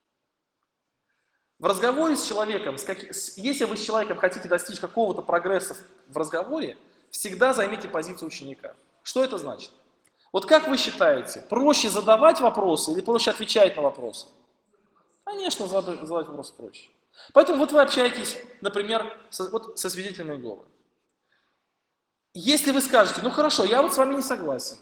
В разговоре с человеком, если вы с человеком хотите достичь какого-то прогресса в разговоре, всегда займите позицию ученика. Что это значит? Вот как вы считаете, проще задавать вопросы или проще отвечать на вопросы? Конечно, задавать вопросы проще. Поэтому вот вы общаетесь, например, со свидетелем Иеговы. Если вы скажете, ну хорошо, я вот с вами не согласен,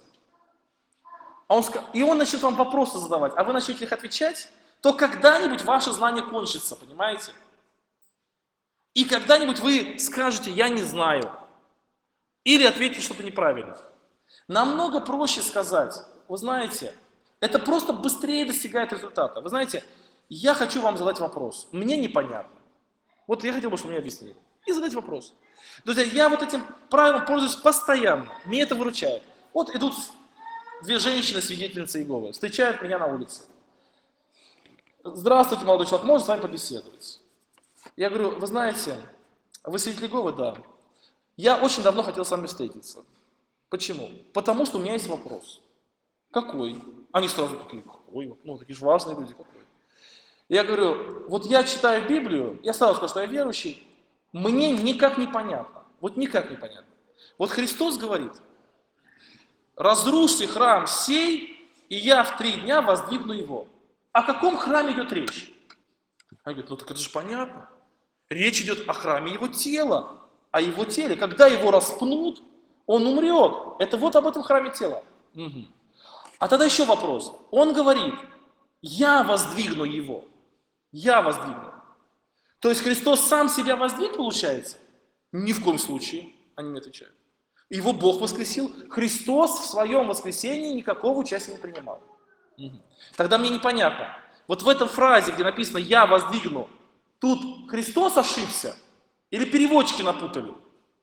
и он начнет вам вопросы задавать, а вы начнете их отвечать, то когда-нибудь ваше знание кончится, понимаете? И когда-нибудь вы скажете, я не знаю, или ответите что-то неправильно. Намного проще сказать, вы знаете, это просто быстрее достигает результата. Вы знаете, я хочу вам задать вопрос, мне непонятно. Вот я хотел бы, чтобы мне объяснили. И задать вопрос. Друзья, я вот этим правилом пользуюсь постоянно, мне это выручает. Вот идут две женщины-свидетельницы Иеговы, встречают меня на улице. Здравствуйте, молодой человек, можно с вами побеседовать? Я говорю, вы знаете, вы свидетель Иеговы? Да. Я очень давно хотел с вами встретиться. Почему? Потому что у меня есть вопрос. Какой? Они сразу такие, какой? Ну, такие же важные люди, какой? Я говорю, вот я читаю Библию, я сразу скажу, что я верующий, мне никак не понятно. Вот никак не понятно. Вот Христос говорит, разрушьте храм сей, и я в 3 дня воздвигну его. О каком храме идет речь? Они говорят, ну так это же понятно. Речь идет о храме его тела, о его теле. Когда его распнут, он умрет. Это вот об этом храме тела. Угу. А тогда еще вопрос. Он говорит, я воздвигну его. Я воздвигну. То есть Христос сам себя воздвиг, получается? Ни в коем случае, они мне отвечают. Его Бог воскресил. Христос в своем воскресении никакого участия не принимал. Угу. Тогда мне непонятно. Вот в этом фразе, где написано «я воздвигну», тут Христос ошибся или переводчики напутали?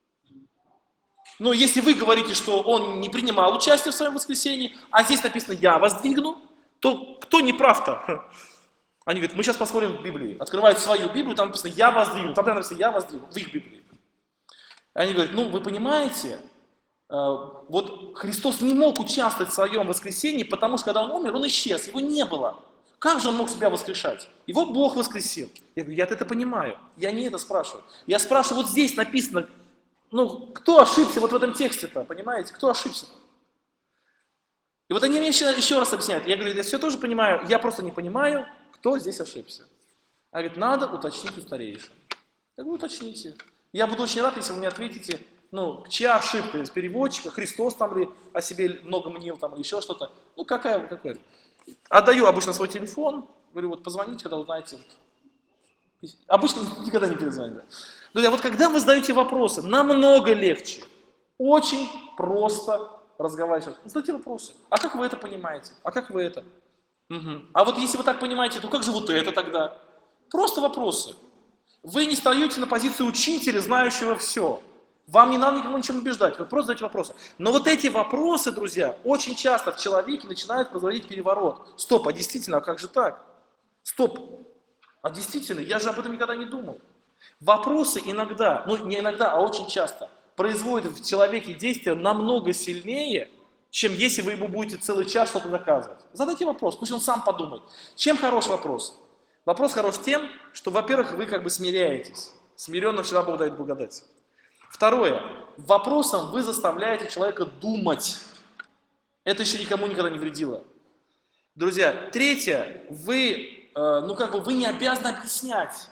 Но если вы говорите, что он не принимал участие в своем воскресении, а здесь написано «я воздвигну», то кто не прав-то? Они говорят, мы сейчас посмотрим в Библии. Открывают свою Библию, там написано «я воздвигну», там написано «я воздвигну» в их Библии. Они говорят, ну вы понимаете, вот Христос не мог участвовать в своем воскресении, потому что когда он умер, он исчез, его не было. Как же он мог себя воскрешать? Его Бог воскресил. Я говорю, я это понимаю, я не это спрашиваю. Я спрашиваю, вот здесь написано, ну, кто ошибся вот в этом тексте-то, понимаете? Кто ошибся? И вот они мне еще раз объясняют. Я говорю, я все тоже понимаю, я просто не понимаю, кто здесь ошибся. Они говорят, надо уточнить у старейшин. Я говорю, уточните. Я буду очень рад, если вы мне ответите, ну, чья ошибка из переводчика, Христос там ли о себе много мнил, там, или еще что-то. Ну, какая. Отдаю обычно свой телефон, говорю, вот позвоните, когда узнаете. Обычно никогда не перезвоню. Друзья, вот когда вы задаете вопросы, намного легче. Очень просто разговаривать. Задайте вопросы. А как вы это понимаете? А как вы это? Угу. А вот если вы так понимаете, то как же вот это тогда? Просто вопросы. Вы не встаете на позицию учителя, знающего все. Вам не надо никому ничем убеждать, вы просто задаете вопросы. Но вот эти вопросы, друзья, очень часто в человеке начинают производить переворот. Стоп, а действительно, а как же так? Стоп, а действительно, я же об этом никогда не думал. Вопросы иногда, ну не иногда, а очень часто, производят в человеке действия намного сильнее, чем если вы ему будете целый час что-то доказывать. Задайте вопрос, пусть он сам подумает. Чем хорош вопрос? Вопрос хорош тем, что, во-первых, вы как бы смиряетесь. Смиренно всегда Бог дает благодать. Второе. Вопросом вы заставляете человека думать. Это еще никому никогда не вредило. Друзья, третье. Вы, вы не обязаны объяснять.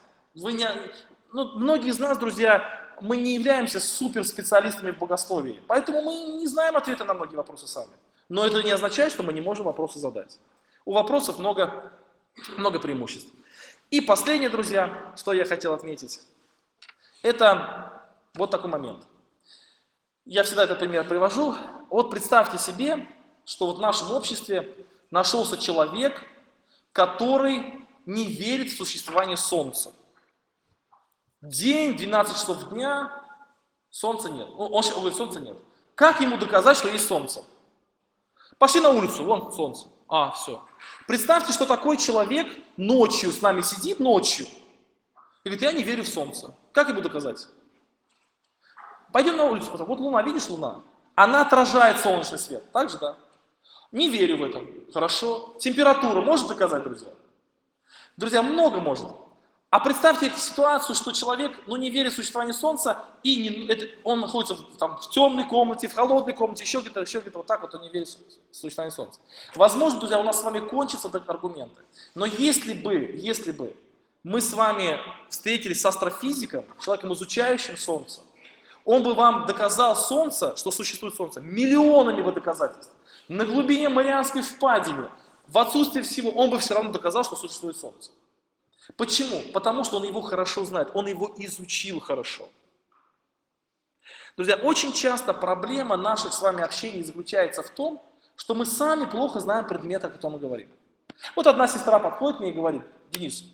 Многие из нас, друзья, мы не являемся суперспециалистами в богословии. Поэтому мы не знаем ответа на многие вопросы сами. Но это не означает, что мы не можем вопросы задать. У вопросов много преимуществ. И последнее, друзья, что я хотел отметить, это вот такой момент. Я всегда этот пример привожу. Вот представьте себе, что вот в нашем обществе нашелся человек, который не верит в существование Солнца. День, 12 часов дня, Солнца нет. Он говорит, Солнца нет. Как ему доказать, что есть Солнце? Пошли на улицу, вон Солнце. Все. Представьте, что такой человек ночью с нами сидит, ночью, и говорит, я не верю в Солнце. Как ему доказать? Пойдем на улицу, вот Луна, видишь Луна? Она отражает солнечный свет, так же, да? Не верю в это. Хорошо. Температура может доказать, друзья? Друзья, много может. А представьте ситуацию, что человек, не верит в существование Солнца, и он находится в темной комнате, в холодной комнате, еще где-то, вот так вот он не верит в существование Солнца. Возможно, друзья, у нас с вами кончатся аргументы. Но если бы мы с вами встретились с астрофизиком, человеком, изучающим Солнце, он бы вам доказал Солнце, что существует Солнце, миллионами бы доказательств. На глубине Марианской впадины, в отсутствии всего, он бы все равно доказал, что существует Солнце. Почему? Потому что он его хорошо знает, он его изучил хорошо. Друзья, очень часто проблема наших с вами общений заключается в том, что мы сами плохо знаем предмет, о котором мы говорим. Вот одна сестра подходит мне и говорит, Денис,